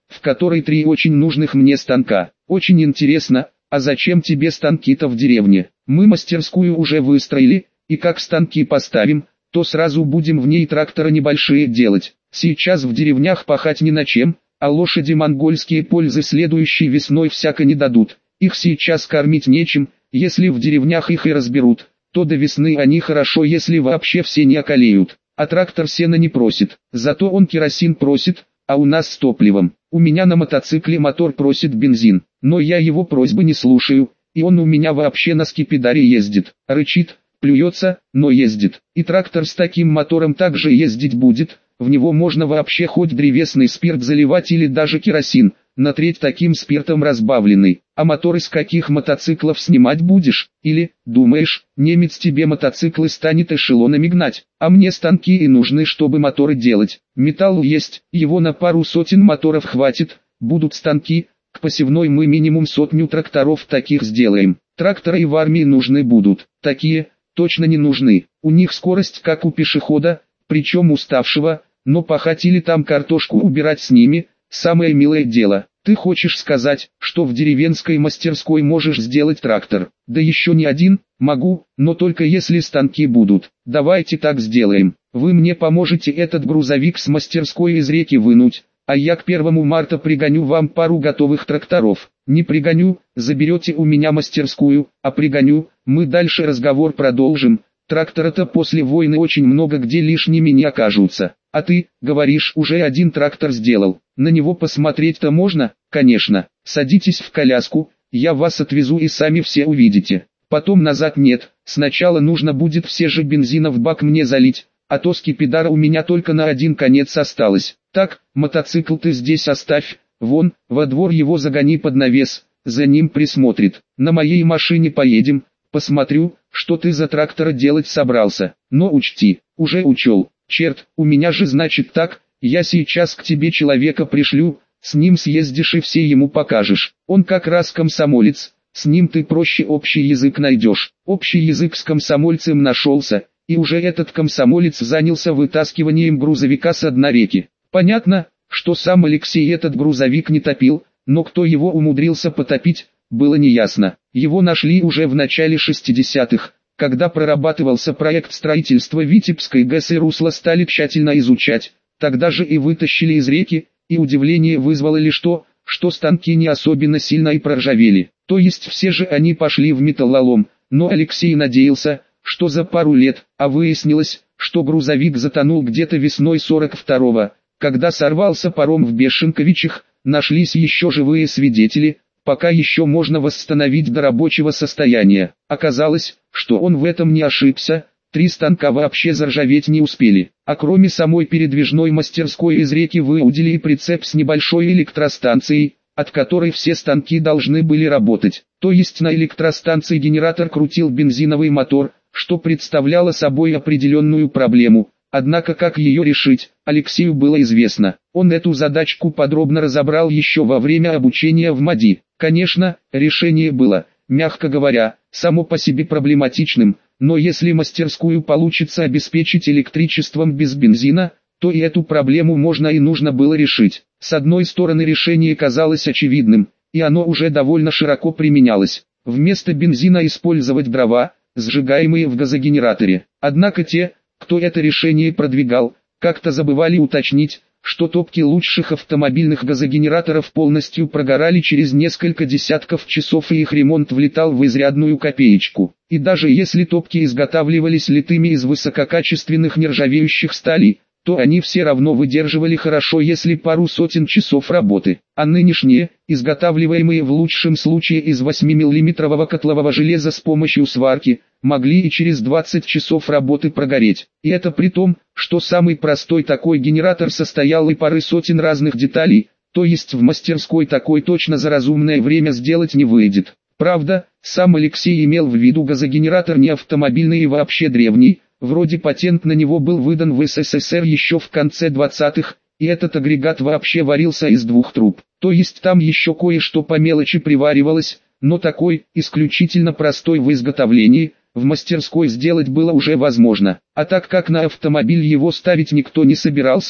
в которой три очень нужных мне станка. Очень интересно, а зачем тебе станки-то в деревне? Мы мастерскую уже выстроили, и как станки поставим, то сразу будем в ней трактора небольшие делать. Сейчас в деревнях пахать ни на чем, а лошади монгольские пользы следующей весной всяко не дадут. Их сейчас кормить нечем, если в деревнях их и разберут, то до весны они хорошо, если вообще все не околеют. А трактор сена не просит, зато он керосин просит, а у нас с топливом. У меня на мотоцикле мотор просит бензин, но я его просьбы не слушаю, и он у меня вообще на скипидаре ездит. Рычит, плюется, но ездит. И трактор с таким мотором также ездить будет, в него можно вообще хоть древесный спирт заливать или даже керосин, на треть таким спиртом разбавленный. А мотор из каких мотоциклов снимать будешь? Или, думаешь, немец тебе мотоциклы станет эшелонами гнать? А мне станки и нужны, чтобы моторы делать. Металл есть, его на пару сотен моторов хватит, будут станки, к посевной мы минимум сотню тракторов таких сделаем. Тракторы и в армии нужны будут, такие, точно не нужны. У них скорость как у пешехода, причем уставшего, но пахать или там картошку убирать с ними – самое милое дело. Ты хочешь сказать, что в деревенской мастерской можешь сделать трактор? Да еще не один, могу, но только если станки будут. Давайте так сделаем. Вы мне поможете этот грузовик с мастерской из реки вынуть, а я к первому марта пригоню вам пару готовых тракторов. Не пригоню, заберете у меня мастерскую, а пригоню, мы дальше разговор продолжим. Трактора-то после войны очень много где лишними не окажутся. А ты, говоришь, уже один трактор сделал. На него посмотреть-то можно? Конечно. Садитесь в коляску, я вас отвезу и сами все увидите. Потом назад нет, сначала нужно будет все же бензина в бак мне залить, а то скипидара у меня только на один конец осталось. Так, мотоцикл ты здесь оставь, вон, во двор его загони под навес, за ним присмотрит. На моей машине поедем, посмотрю, что ты за трактора делать собрался. Но учти, уже учел. Черт, у меня же значит так, я сейчас к тебе человека пришлю, с ним съездишь и все ему покажешь. Он как раз комсомолец, с ним ты проще общий язык найдешь. Общий язык с комсомольцем нашелся, и уже этот комсомолец занялся вытаскиванием грузовика с дна реки. Понятно, что сам Алексей этот грузовик не топил, но кто его умудрился потопить, было неясно. Его нашли уже в начале шестидесятых. Когда прорабатывался проект строительства Витебской ГЭС и русло стали тщательно изучать, тогда же и вытащили из реки, и удивление вызвало лишь то, что станки не особенно сильно и проржавели. То есть все же они пошли в металлолом, но Алексей надеялся, что за пару лет, а выяснилось, что грузовик затонул где-то весной сорок второго, когда сорвался паром в Бешенковичах, нашлись еще живые свидетели, пока еще можно восстановить до рабочего состояния. Оказалось, что он в этом не ошибся, три станка вообще заржаветь не успели, а кроме самой передвижной мастерской из реки выудили и прицеп с небольшой электростанцией, от которой все станки должны были работать. То есть на электростанции генератор крутил бензиновый мотор, что представляло собой определенную проблему. Однако как ее решить, Алексею было известно. Он эту задачку подробно разобрал еще во время обучения в МАДИ. Конечно, решение было, мягко говоря, само по себе проблематичным, но если мастерскую получится обеспечить электричеством без бензина, то и эту проблему можно и нужно было решить. С одной стороны решение казалось очевидным, и оно уже довольно широко применялось. Вместо бензина использовать дрова, сжигаемые в газогенераторе. Однако те, кто это решение продвигал, как-то забывали уточнить, что топки лучших автомобильных газогенераторов полностью прогорали через несколько десятков часов и их ремонт влетал в изрядную копеечку. И даже если топки изготавливались литыми из высококачественных нержавеющих сталей, то они все равно выдерживали хорошо, если пару сотен часов работы. А нынешние, изготавливаемые в лучшем случае из восьмимиллиметрового котлового железа с помощью сварки, могли и через двадцать часов работы прогореть. И это при том, что самый простой такой генератор состоял из пары сотен разных деталей, то есть в мастерской такой точно за разумное время сделать не выйдет. Правда, сам Алексей имел в виду газогенератор не автомобильный и вообще древний, вроде патент на него был выдан в СССР еще в конце двадцатых, и этот агрегат вообще варился из двух труб. То есть там еще кое-что по мелочи приваривалось, но такой, исключительно простой в изготовлении, в мастерской сделать было уже возможно. А так как на автомобиль его ставить никто не собирался,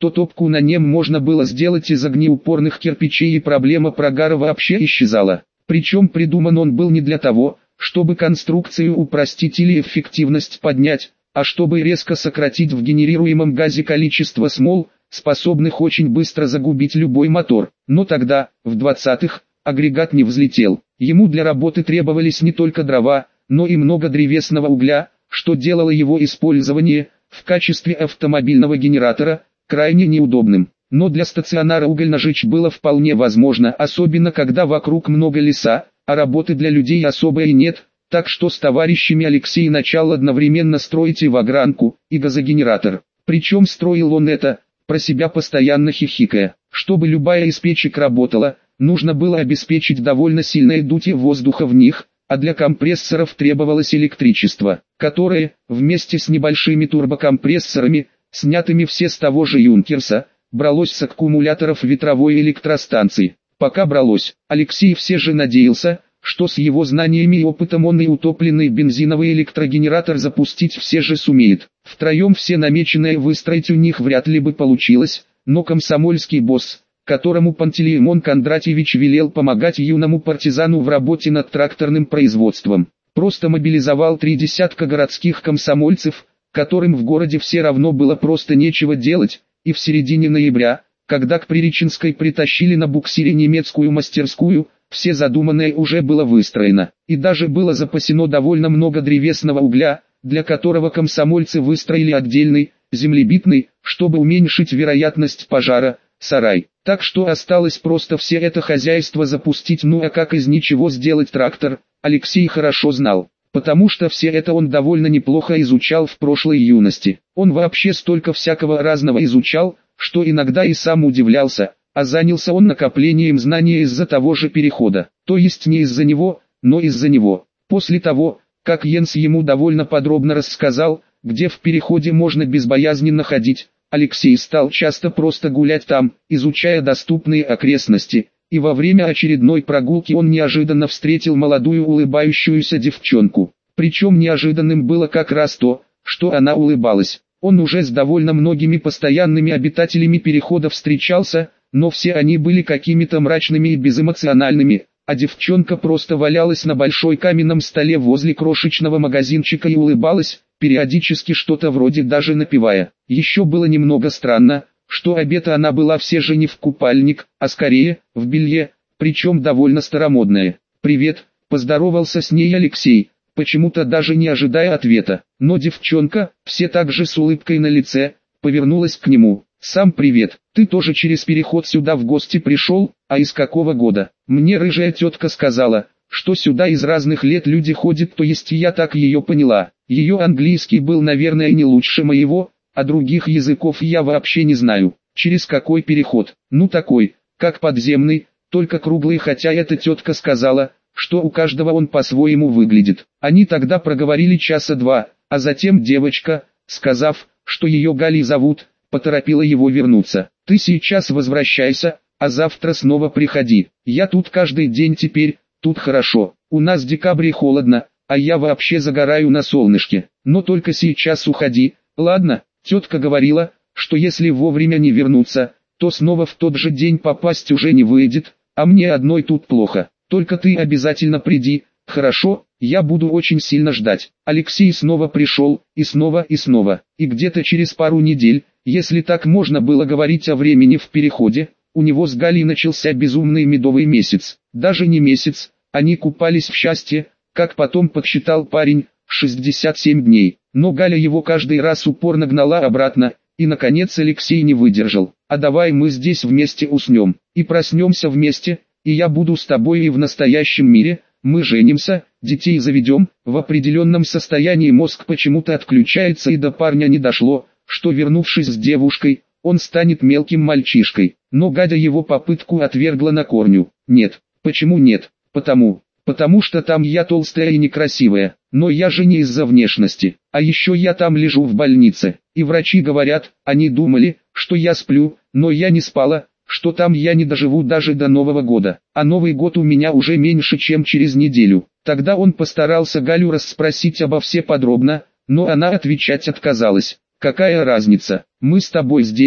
то топку на нем можно было сделать из огнеупорных кирпичей и проблема прогара вообще исчезала. Причем придуман он был не для того, чтобы конструкцию упростить или эффективность поднять, а чтобы резко сократить в генерируемом газе количество смол, способных очень быстро загубить любой мотор. Но тогда, в двадцатых, агрегат не взлетел. Ему для работы требовались не только дрова, но и много древесного угля, что делало его использование, в качестве автомобильного генератора, крайне неудобным. Но для стационара уголь нажечь было вполне возможно, особенно когда вокруг много леса, а работы для людей особо и нет, так что с товарищами Алексей начал одновременно строить и вагранку, и газогенератор. Причем строил он это, про себя постоянно хихикая. Чтобы любая из печек работала, нужно было обеспечить довольно сильное дутие воздуха в них, а для компрессоров требовалось электричество, которое, вместе с небольшими турбокомпрессорами, снятыми все с того же Юнкерса, бралось с аккумуляторов ветровой электростанции. Пока бралось, Алексей все же надеялся, что с его знаниями и опытом он и утопленный бензиновый электрогенератор запустить все же сумеет. Втроем все намеченное выстроить у них вряд ли бы получилось, но комсомольский босс, которому Пантелеймон Кондратьевич велел помогать юному партизану в работе над тракторным производством, просто мобилизовал три десятка городских комсомольцев, которым в городе все равно было просто нечего делать, и в середине ноября, когда к Приреченской притащили на буксире немецкую мастерскую, все задуманное уже было выстроено, и даже было запасено довольно много древесного угля, для которого комсомольцы выстроили отдельный, землебитный, чтобы уменьшить вероятность пожара, сарай. Так что осталось просто все это хозяйство запустить, ну а как из ничего сделать трактор, Алексей хорошо знал. Потому что все это он довольно неплохо изучал в прошлой юности. Он вообще столько всякого разного изучал, что иногда и сам удивлялся, а занялся он накоплением знаний из-за того же перехода. То есть не из-за него, но из-за него. После того, как Йенс ему довольно подробно рассказал, где в переходе можно безбоязненно ходить, Алексей стал часто просто гулять там, изучая доступные окрестности. И во время очередной прогулки он неожиданно встретил молодую улыбающуюся девчонку. Причем неожиданным было как раз то, что она улыбалась. Он уже с довольно многими постоянными обитателями перехода встречался, но все они были какими-то мрачными и безэмоциональными, а девчонка просто валялась на большой каменном столе возле крошечного магазинчика и улыбалась, периодически что-то вроде даже напевая. Еще было немного странно, что одета она была все же не в купальник, а скорее, в белье, причем довольно старомодное. «Привет», – поздоровался с ней Алексей, почему-то даже не ожидая ответа. Но девчонка, все так же с улыбкой на лице, повернулась к нему. «Сам привет, ты тоже через переход сюда в гости пришел, а из какого года?» «Мне рыжая тетка сказала, что сюда из разных лет люди ходят, то есть я так ее поняла. Ее английский был, наверное, не лучше моего, а других языков я вообще не знаю. Через какой переход? Ну такой, как подземный, только круглый, хотя эта тетка сказала, что у каждого он по-своему выглядит». Они тогда проговорили часа два, а затем девочка, сказав, что ее Галей зовут, поторопила его вернуться. «Ты сейчас возвращайся, а завтра снова приходи. Я тут каждый день теперь, тут хорошо. У нас в декабре холодно, а я вообще загораю на солнышке. Но только сейчас уходи, ладно?» Тетка говорила, что если вовремя не вернуться, то снова в тот же день попасть уже не выйдет, а мне одной тут плохо. Только ты обязательно приди, хорошо? Я буду очень сильно ждать. Алексей снова пришел, и снова и снова. И где-то через пару недель, если так можно было говорить о времени в переходе, у него с Галей начался безумный медовый месяц. Даже не месяц, они купались в счастье, как потом подсчитал парень, шестьдесят семь дней. Но Галя его каждый раз упорно гнала обратно, и наконец Алексей не выдержал. «А давай мы здесь вместе уснем, и проснемся вместе, и я буду с тобой и в настоящем мире, мы женимся, детей заведем». В определенном состоянии мозг почему-то отключается, и до парня не дошло, что вернувшись с девушкой, он станет мелким мальчишкой. Но Гадя его попытку отвергла на корню. «Нет, почему нет? Потому, потому что там я толстая и некрасивая, но я же не из-за внешности, а еще я там лежу в больнице, и врачи говорят, они думали, что я сплю, но я не спала, что там я не доживу даже до Нового года, а Новый год у меня уже меньше чем через неделю». Тогда он постарался Галю расспросить обо все подробно, но она отвечать отказалась. «Какая разница, мы с тобой здесь,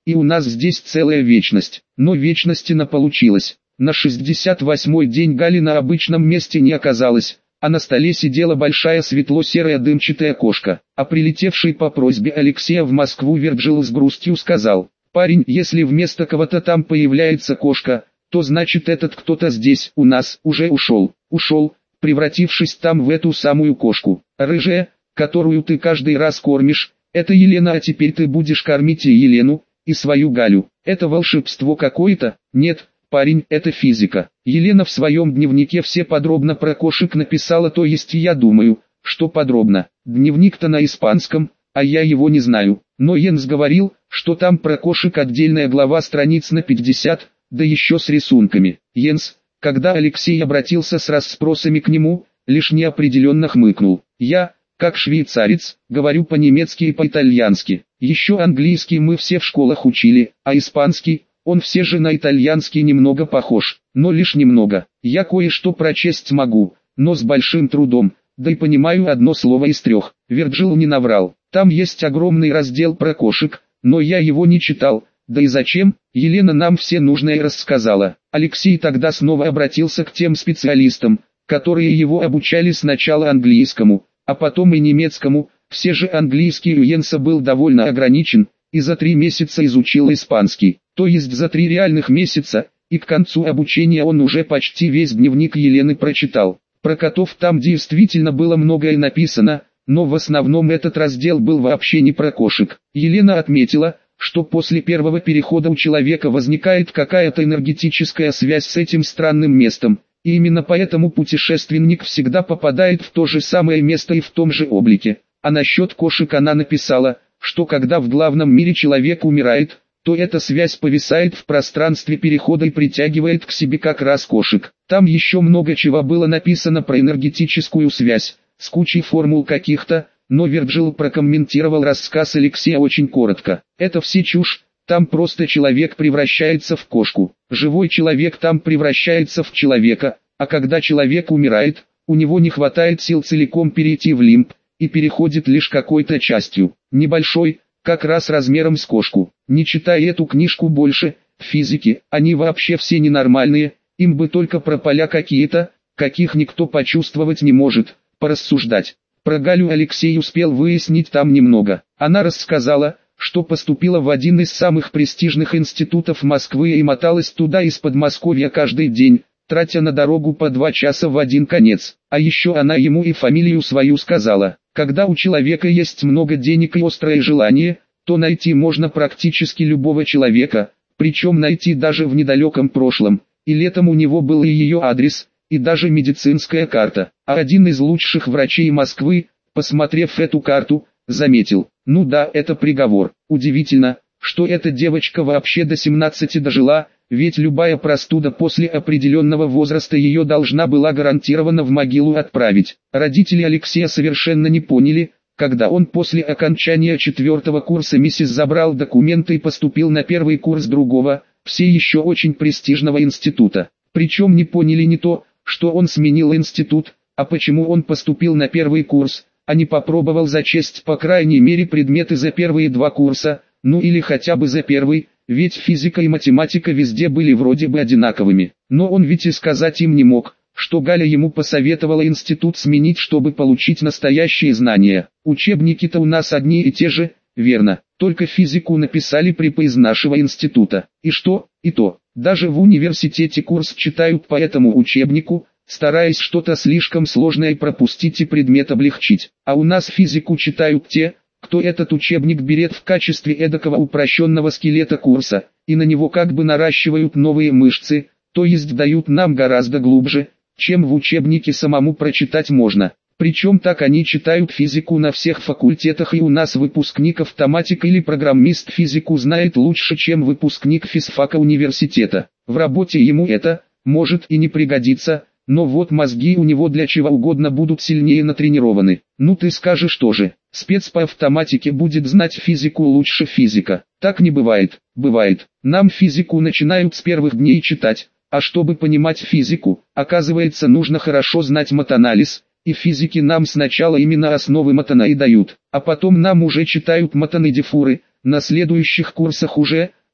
и у нас здесь целая вечность. Но вечности на получилось. На шестьдесят восьмой день Гали на обычном месте не оказалось, а на столе сидела большая светло-серая дымчатая кошка. А прилетевший по просьбе Алексея в Москву Верджил с грустью сказал: «Парень, если вместо кого-то там появляется кошка, то значит этот кто-то здесь, у нас, уже ушел, ушел, превратившись там в эту самую кошку. Рыжая, которую ты каждый раз кормишь, это Елена, а теперь ты будешь кормить и Елену, и свою Галю. Это волшебство какое-то? Нет, парень, это физика». Елена в своем дневнике все подробно про кошек написала, то есть я думаю, что подробно. Дневник-то на испанском, а я его не знаю. Но Йенс говорил, что там про кошек отдельная глава, страниц на пятьдесят, да еще с рисунками. Йенс, когда Алексей обратился с расспросами к нему, лишь неопределенно хмыкнул. Я, как швейцарец, говорю по-немецки и по-итальянски. Еще английский мы все в школах учили, а испанский, он все же на итальянский немного похож, но лишь немного. Я кое-что прочесть могу, но с большим трудом, да и понимаю одно слово из трех. Верджил не наврал. Там есть огромный раздел про кошек, но я его не читал. Да и зачем? Елена нам все нужное рассказала. Алексей тогда снова обратился к тем специалистам, которые его обучали сначала английскому, а потом и немецкому. Все же английский у Йенса был довольно ограничен, и за три месяца изучил испанский. То есть за три реальных месяца, и к концу обучения он уже почти весь дневник Елены прочитал. Про котов там действительно было многое написано, но в основном этот раздел был вообще не про кошек. Елена отметила, что после первого перехода у человека возникает какая-то энергетическая связь с этим странным местом, и именно поэтому путешественник всегда попадает в то же самое место и в том же облике. А насчет кошек она написала, что когда в главном мире человек умирает, то эта связь повисает в пространстве перехода и притягивает к себе как раз кошек. Там еще много чего было написано про энергетическую связь, с кучей формул каких-то, но Верджил прокомментировал рассказ Алексея очень коротко. Это все чушь, там просто человек превращается в кошку. Живой человек там превращается в человека, а когда человек умирает, у него не хватает сил целиком перейти в лимб, и переходит лишь какой-то частью, небольшой, как раз размером с кошку. Не читай эту книжку больше, физики, они вообще все ненормальные, им бы только про поля какие-то, каких никто почувствовать не может, порассуждать. Про Галю Алексей успел выяснить там немного. Она рассказала, что поступила в один из самых престижных институтов Москвы и моталась туда из Подмосковья каждый день, тратя на дорогу по два часа в один конец. А еще она ему и фамилию свою сказала. Когда у человека есть много денег и острое желание, то найти можно практически любого человека, причем найти даже в недалеком прошлом. И летом у него был и ее адрес, и даже медицинская карта. А один из лучших врачей Москвы, посмотрев эту карту, заметил: ну да, это приговор. Удивительно, что эта девочка вообще до семнадцати дожила, ведь любая простуда после определенного возраста ее должна была гарантированно в могилу отправить. Родители Алексея совершенно не поняли, когда он после окончания четвертого курса миссис забрал документы и поступил на первый курс другого, все еще очень престижного института. Причем не поняли не то, что он сменил институт, а почему он поступил на первый курс, а не попробовал зачесть по крайней мере предметы за первые два курса, ну или хотя бы за первый, ведь физика и математика везде были вроде бы одинаковыми. Но он ведь и сказать им не мог, что Галя ему посоветовала институт сменить, чтобы получить настоящие знания. Учебники-то у нас одни и те же, верно, только физику написали препы из нашего института. И что, и то, даже в университете курс читают по этому учебнику, стараясь что-то слишком сложное пропустить и предмет облегчить. А у нас физику читают те, кто этот учебник берет в качестве эдакого упрощенного скелета курса, и на него как бы наращивают новые мышцы, то есть дают нам гораздо глубже, чем в учебнике самому прочитать можно. Причем так они читают физику на всех факультетах, и у нас выпускник автоматика или программист физику знает лучше, чем выпускник физфака университета. В работе ему это, может и не пригодится, но вот мозги у него для чего угодно будут сильнее натренированы. Ну ты скажешь тоже, спец по автоматике будет знать физику лучше физика. Так не бывает, бывает. Нам физику начинают с первых дней читать, а чтобы понимать физику, оказывается нужно хорошо знать матанализ, и физики нам сначала именно основы матана и дают, а потом нам уже читают матаны-дифуры, на следующих курсах уже,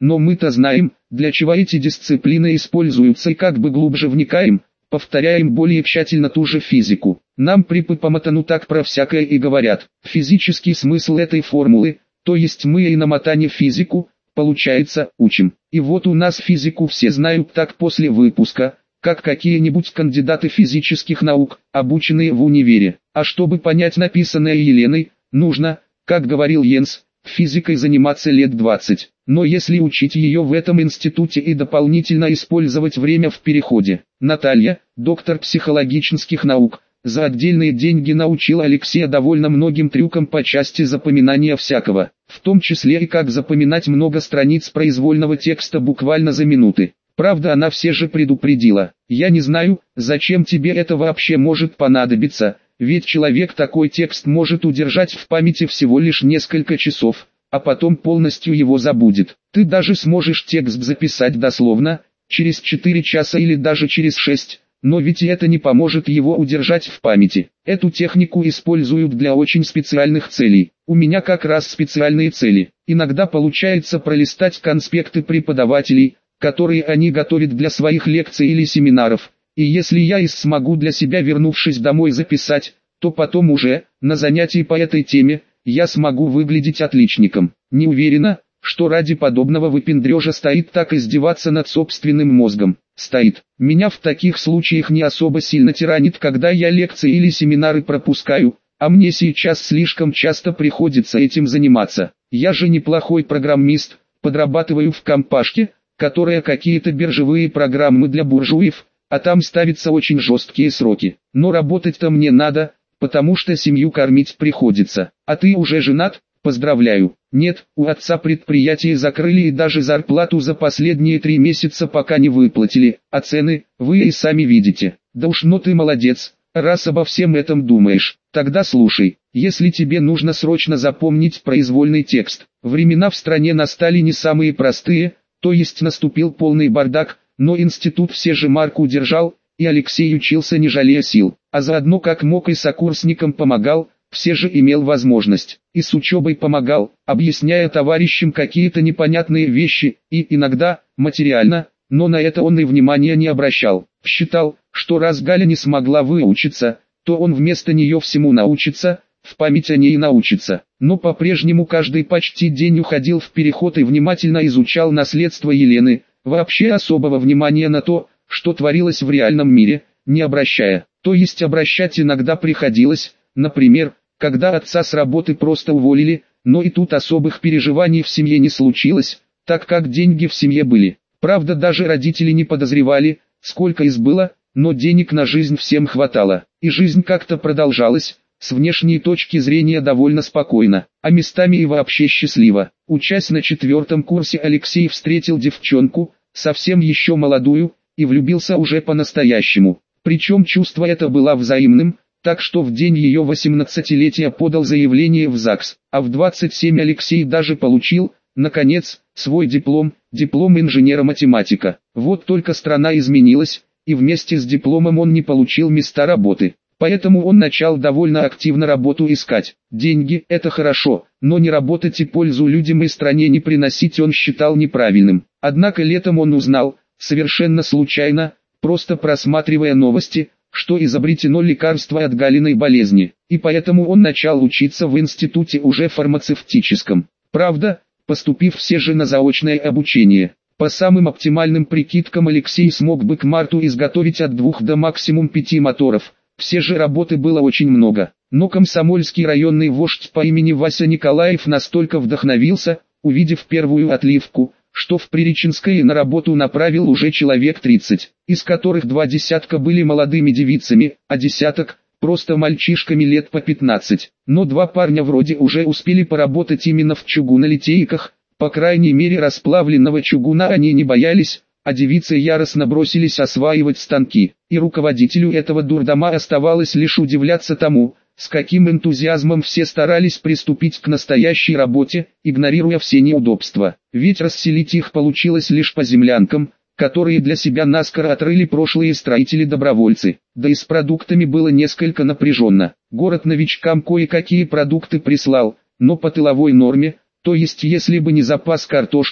но мы-то знаем, для чего эти дисциплины используются и как бы глубже вникаем, повторяем более тщательно ту же физику. Нам преподаватели так про всякое и говорят. Физический смысл этой формулы, то есть мы и на мотане физику, получается, учим. И вот у нас физику все знают так после выпуска, как какие-нибудь кандидаты физических наук, обученные в универе. А чтобы понять написанное Еленой, нужно, как говорил Йенс, физикой заниматься лет двадцать. Но если учить ее в этом институте и дополнительно использовать время в переходе. Наталья, доктор психологических наук, за отдельные деньги научила Алексея довольно многим трюкам по части запоминания всякого, в том числе и как запоминать много страниц произвольного текста буквально за минуты. Правда, она все же предупредила: «Я не знаю, зачем тебе это вообще может понадобиться, ведь человек такой текст может удержать в памяти всего лишь несколько часов, а потом полностью его забудет. Ты даже сможешь текст записать дословно, через четыре часа или даже через шесть, но ведь и это не поможет его удержать в памяти. Эту технику используют для очень специальных целей. У меня как раз специальные цели. Иногда получается пролистать конспекты преподавателей, которые они готовят для своих лекций или семинаров, и если я и смогу для себя, вернувшись домой, записать, то потом уже, на занятии по этой теме, я смогу выглядеть отличником. Не уверена, что ради подобного выпендрежа стоит так издеваться над собственным мозгом. Стоит. Меня в таких случаях не особо сильно тиранит, когда я лекции или семинары пропускаю, а мне сейчас слишком часто приходится этим заниматься. Я же неплохой программист, подрабатываю в компашке, которая какие-то биржевые программы для буржуев, а там ставятся очень жесткие сроки. Но работать-то мне надо, потому что семью кормить приходится. А ты уже женат? Поздравляю. Нет, у отца предприятие закрыли и даже зарплату за последние три месяца пока не выплатили, а цены, вы и сами видите. Да уж, но ты молодец, раз обо всем этом думаешь. Тогда слушай, если тебе нужно срочно запомнить произвольный текст. Времена в стране настали не самые простые, то есть наступил полный бардак, но институт все же марку держал, и Алексей учился не жалея сил, а заодно как мог и сокурсникам помогал, все же имел возможность, и с учебой помогал, объясняя товарищам какие-то непонятные вещи, и иногда, материально, но на это он и внимания не обращал. Считал, что раз Галя не смогла выучиться, то он вместо нее всему научится, в память о ней научится. Но по-прежнему каждый почти день уходил в переход и внимательно изучал наследство Елены, вообще особого внимания на то, что творилось в реальном мире, не обращая. То есть обращать иногда приходилось, например, когда отца с работы просто уволили, но и тут особых переживаний в семье не случилось, так как деньги в семье были. Правда, даже родители не подозревали, сколько их было, но денег на жизнь всем хватало, и жизнь как-то продолжалась, с внешней точки зрения довольно спокойно, а местами и вообще счастливо. Учась на четвертом курсе, Алексей встретил девчонку, совсем еще молодую, и влюбился уже по-настоящему. Причем чувство это было взаимным, так что в день ее восемнадцатилетия подал заявление в ЗАГС, а в двадцать семь Алексей даже получил, наконец, свой диплом, диплом инженера-математика. Вот только страна изменилась, и вместе с дипломом он не получил места работы. Поэтому он начал довольно активно работу искать. Деньги – это хорошо, но не работать и пользу людям и стране не приносить он считал неправильным. Однако летом он узнал, совершенно случайно, просто просматривая новости, что изобретено лекарство от Галиной болезни, и поэтому он начал учиться в институте уже фармацевтическом. Правда, поступив все же на заочное обучение. По самым оптимальным прикидкам Алексей смог бы к марту изготовить от двух до максимум пяти моторов, все же работы было очень много. Но комсомольский районный вождь по имени Вася Николаев настолько вдохновился, увидев первую отливку, что в Приреченское на работу направил уже человек тридцать, из которых два десятка были молодыми девицами, а десяток – просто мальчишками лет по пятнадцать. Но два парня вроде уже успели поработать именно в чугунолитейках, по крайней мере расплавленного чугуна они не боялись, а девицы яростно бросились осваивать станки. И руководителю этого дурдома оставалось лишь удивляться тому, с каким энтузиазмом все старались приступить к настоящей работе, игнорируя все неудобства. Ведь расселить их получилось лишь по землянкам, которые для себя наскоро отрыли прошлые строители-добровольцы. Да и с продуктами было несколько напряженно. Город новичкам кое-какие продукты прислал, но по тыловой норме, то есть если бы не запас картошки,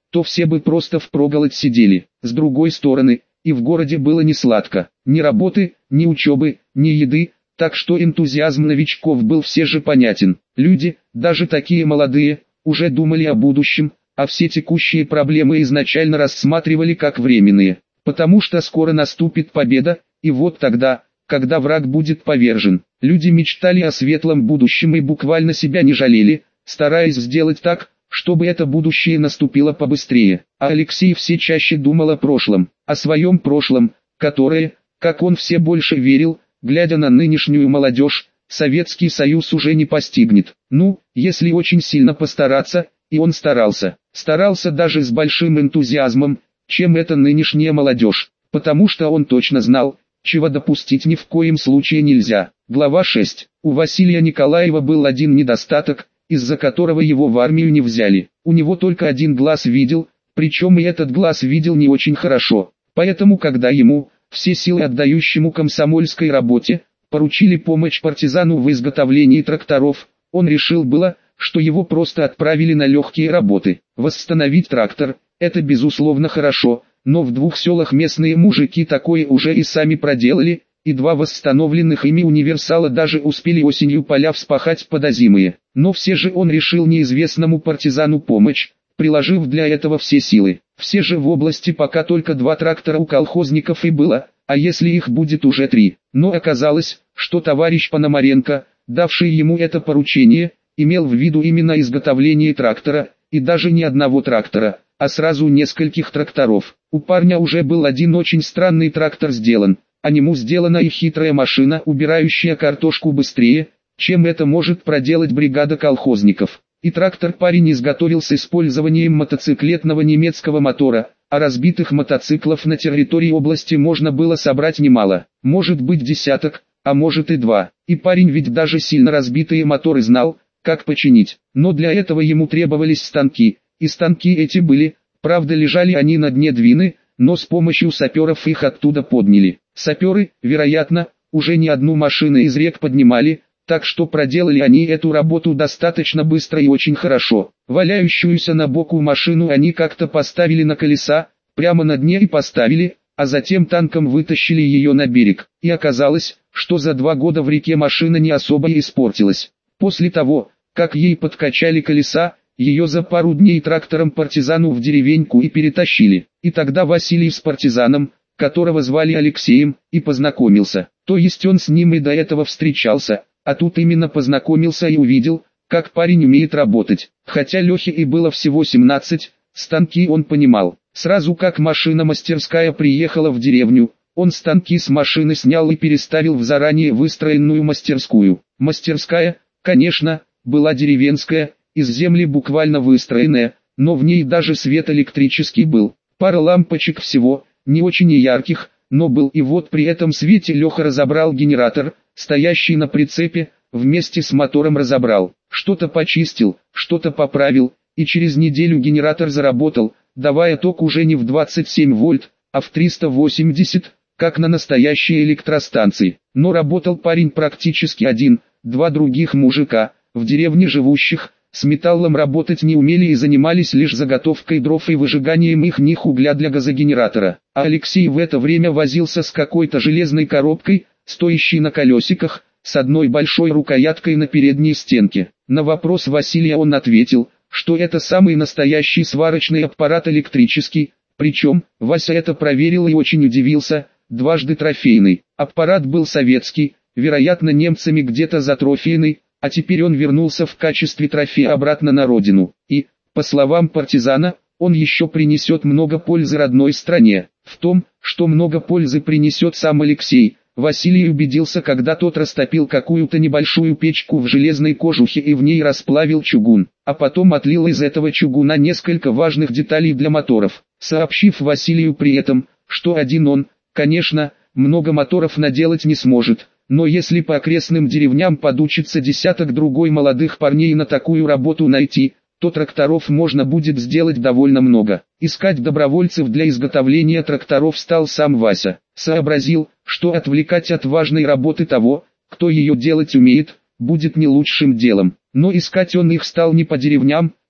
то все бы просто впроголодь сидели. С другой стороны, и в городе было не сладко. Ни работы, ни учебы, ни еды, так что энтузиазм новичков был все же понятен. Люди, даже такие молодые, уже думали о будущем, а все текущие проблемы изначально рассматривали как временные. Потому что скоро наступит победа, и вот тогда, когда враг будет повержен, люди мечтали о светлом будущем и буквально себя не жалели, стараясь сделать так, чтобы это будущее наступило побыстрее. А Алексей все чаще думал о прошлом, о своем прошлом, которое, как он все больше верил, глядя на нынешнюю молодежь, Советский Союз уже не постигнет. Ну, если очень сильно постараться, и он старался, старался даже с большим энтузиазмом, чем эта нынешняя молодежь, потому что он точно знал, чего допустить ни в коем случае нельзя. Глава шесть. У Василия Николаева был один недостаток, из-за которого его в армию не взяли. У него только один глаз видел, причем и этот глаз видел не очень хорошо. Поэтому когда ему, все силы отдающему комсомольской работе, поручили помощь партизану в изготовлении тракторов, он решил было, что его просто отправили на легкие работы. Восстановить трактор – это безусловно хорошо, но в двух селах местные мужики такое уже и сами проделали, и два восстановленных ими универсала даже успели осенью поля вспахать под озимые. Но все же он решил неизвестному партизану помочь, приложив для этого все силы. Все же в области пока только два трактора у колхозников и было, а если их будет уже три. Но оказалось, что товарищ Пономаренко, давший ему это поручение, имел в виду именно изготовление трактора, и даже не одного трактора, а сразу нескольких тракторов. У парня уже был один очень странный трактор сделан, а нему сделана и хитрая машина, убирающая картошку быстрее, чем это может проделать бригада колхозников. И трактор парень изготовил с использованием мотоциклетного немецкого мотора, а разбитых мотоциклов на территории области можно было собрать немало, может быть десяток, а может и два. И парень ведь даже сильно разбитые моторы знал, как починить. Но для этого ему требовались станки, и станки эти были, правда лежали они на дне Двины, но с помощью саперов их оттуда подняли. Саперы, вероятно, уже не одну машину из рек поднимали, так что проделали они эту работу достаточно быстро и очень хорошо. Валяющуюся на боку машину они как-то поставили на колеса, прямо на дне и поставили, а затем танком вытащили ее на берег. И оказалось, что за два года в реке машина не особо и испортилась. После того, как ей подкачали колеса, ее за пару дней трактором партизану в деревеньку и перетащили. И тогда Василий с партизаном, которого звали Алексеем, и познакомился. То есть он с ним и до этого встречался, а тут именно познакомился и увидел, как парень умеет работать. Хотя Лехе и было всего семнадцать, станки он понимал. Сразу как машина-мастерская приехала в деревню, он станки с машины снял и переставил в заранее выстроенную мастерскую. Мастерская, конечно, была деревенская, из земли буквально выстроенная, но в ней даже свет электрический был. Пара лампочек всего, не очень ярких, но был, и вот при этом свете Леха разобрал генератор, стоящий на прицепе, вместе с мотором разобрал, что-то почистил, что-то поправил, и через неделю генератор заработал, давая ток уже не в двадцать семь вольт, а в триста восемьдесят, как на настоящей электростанции. Но работал парень практически один, два других мужика, в деревне живущих, с металлом работать не умели и занимались лишь заготовкой дров и выжиганием их них угля для газогенератора. А Алексей в это время возился с какой-то железной коробкой, стоящей на колесиках, с одной большой рукояткой на передней стенке. На вопрос Василия он ответил, что это самый настоящий сварочный аппарат электрический, причем, Вася это проверил и очень удивился, дважды трофейный. Аппарат был советский, вероятно немцами где-то затрофейный, а теперь он вернулся в качестве трофея обратно на родину. И, по словам партизана, он еще принесет много пользы родной стране. В том, что много пользы принесет сам Алексей, Василий убедился, когда тот растопил какую-то небольшую печку в железной кожухе и в ней расплавил чугун, а потом отлил из этого чугуна несколько важных деталей для моторов, сообщив Василию при этом, что один он, конечно, много моторов наделать не сможет, но если по окрестным деревням подучится десяток другой молодых парней на такую работу найти, то тракторов можно будет сделать довольно много. Искать добровольцев для изготовления тракторов стал сам Вася. Сообразил, что отвлекать от важной работы того, кто ее делать умеет, будет не лучшим делом. Но искать он их стал не по деревням,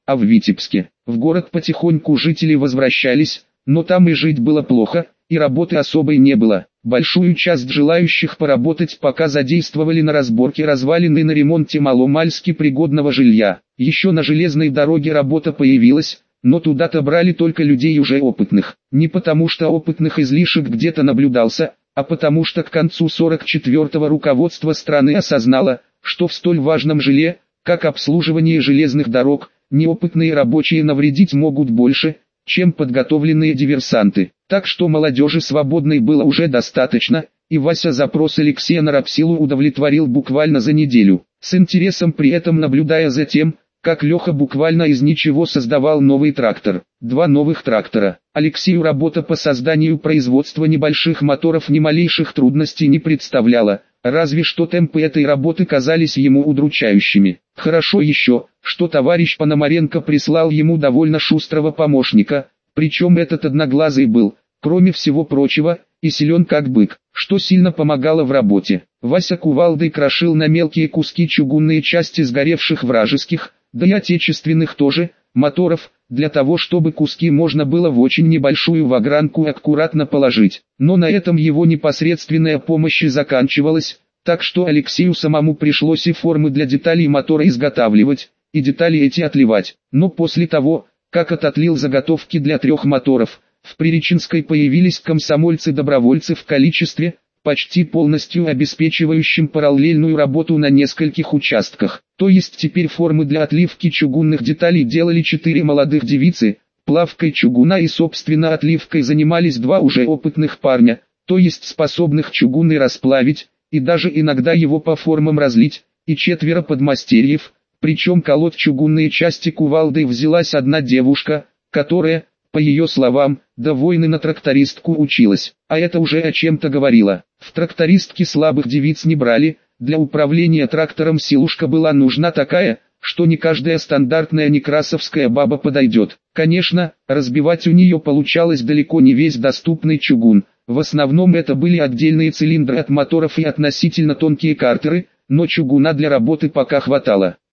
а в Витебске. В город потихоньку жители возвращались, но там и жить было плохо, и работы особой не было. Большую часть желающих поработать пока задействовали на разборке развалин и на ремонте маломальски пригодного жилья. Еще на железной дороге работа появилась, но туда-то брали только людей уже опытных. Не потому что опытных излишек где-то наблюдался, а потому что к концу сорок четвёртого руководство страны осознало, что в столь важном желе, как обслуживание железных дорог, неопытные рабочие навредить могут больше, чем подготовленные диверсанты. Так что молодежи свободной было уже достаточно, и Вася запрос Алексея на рабсилу удовлетворил буквально за неделю. С интересом при этом наблюдая за тем, как Леха буквально из ничего создавал новый трактор. Два новых трактора. Алексею работа по созданию производства небольших моторов ни малейших трудностей не представляла, разве что темпы этой работы казались ему удручающими. Хорошо еще, что товарищ Пономаренко прислал ему довольно шустрого помощника, причем этот одноглазый был, кроме всего прочего, и силен как бык, что сильно помогало в работе. Вася кувалдой крошил на мелкие куски чугунные части сгоревших вражеских, да и отечественных тоже, моторов, для того чтобы куски можно было в очень небольшую вагранку аккуратно положить. Но на этом его непосредственная помощь и заканчивалась, так что Алексею самому пришлось и формы для деталей мотора изготавливать, и детали эти отливать. Но после того, как ототлил заготовки для трех моторов, в Приреченской появились комсомольцы-добровольцы в количестве, почти полностью обеспечивающим параллельную работу на нескольких участках. То есть теперь формы для отливки чугунных деталей делали четыре молодых девицы, плавкой чугуна и собственно отливкой занимались два уже опытных парня, то есть способных чугунный расплавить, и даже иногда его по формам разлить, и четверо подмастерьев, причем колоть чугунные части кувалдой взялась одна девушка, которая, по ее словам, до войны на трактористку училась, а это уже о чем-то говорило. В трактористки слабых девиц не брали, для управления трактором силушка была нужна такая, что не каждая стандартная некрасовская баба подойдет. Конечно, разбивать у нее получалось далеко не весь доступный чугун, в основном это были отдельные цилиндры от моторов и относительно тонкие картеры, но чугуна для работы пока хватало.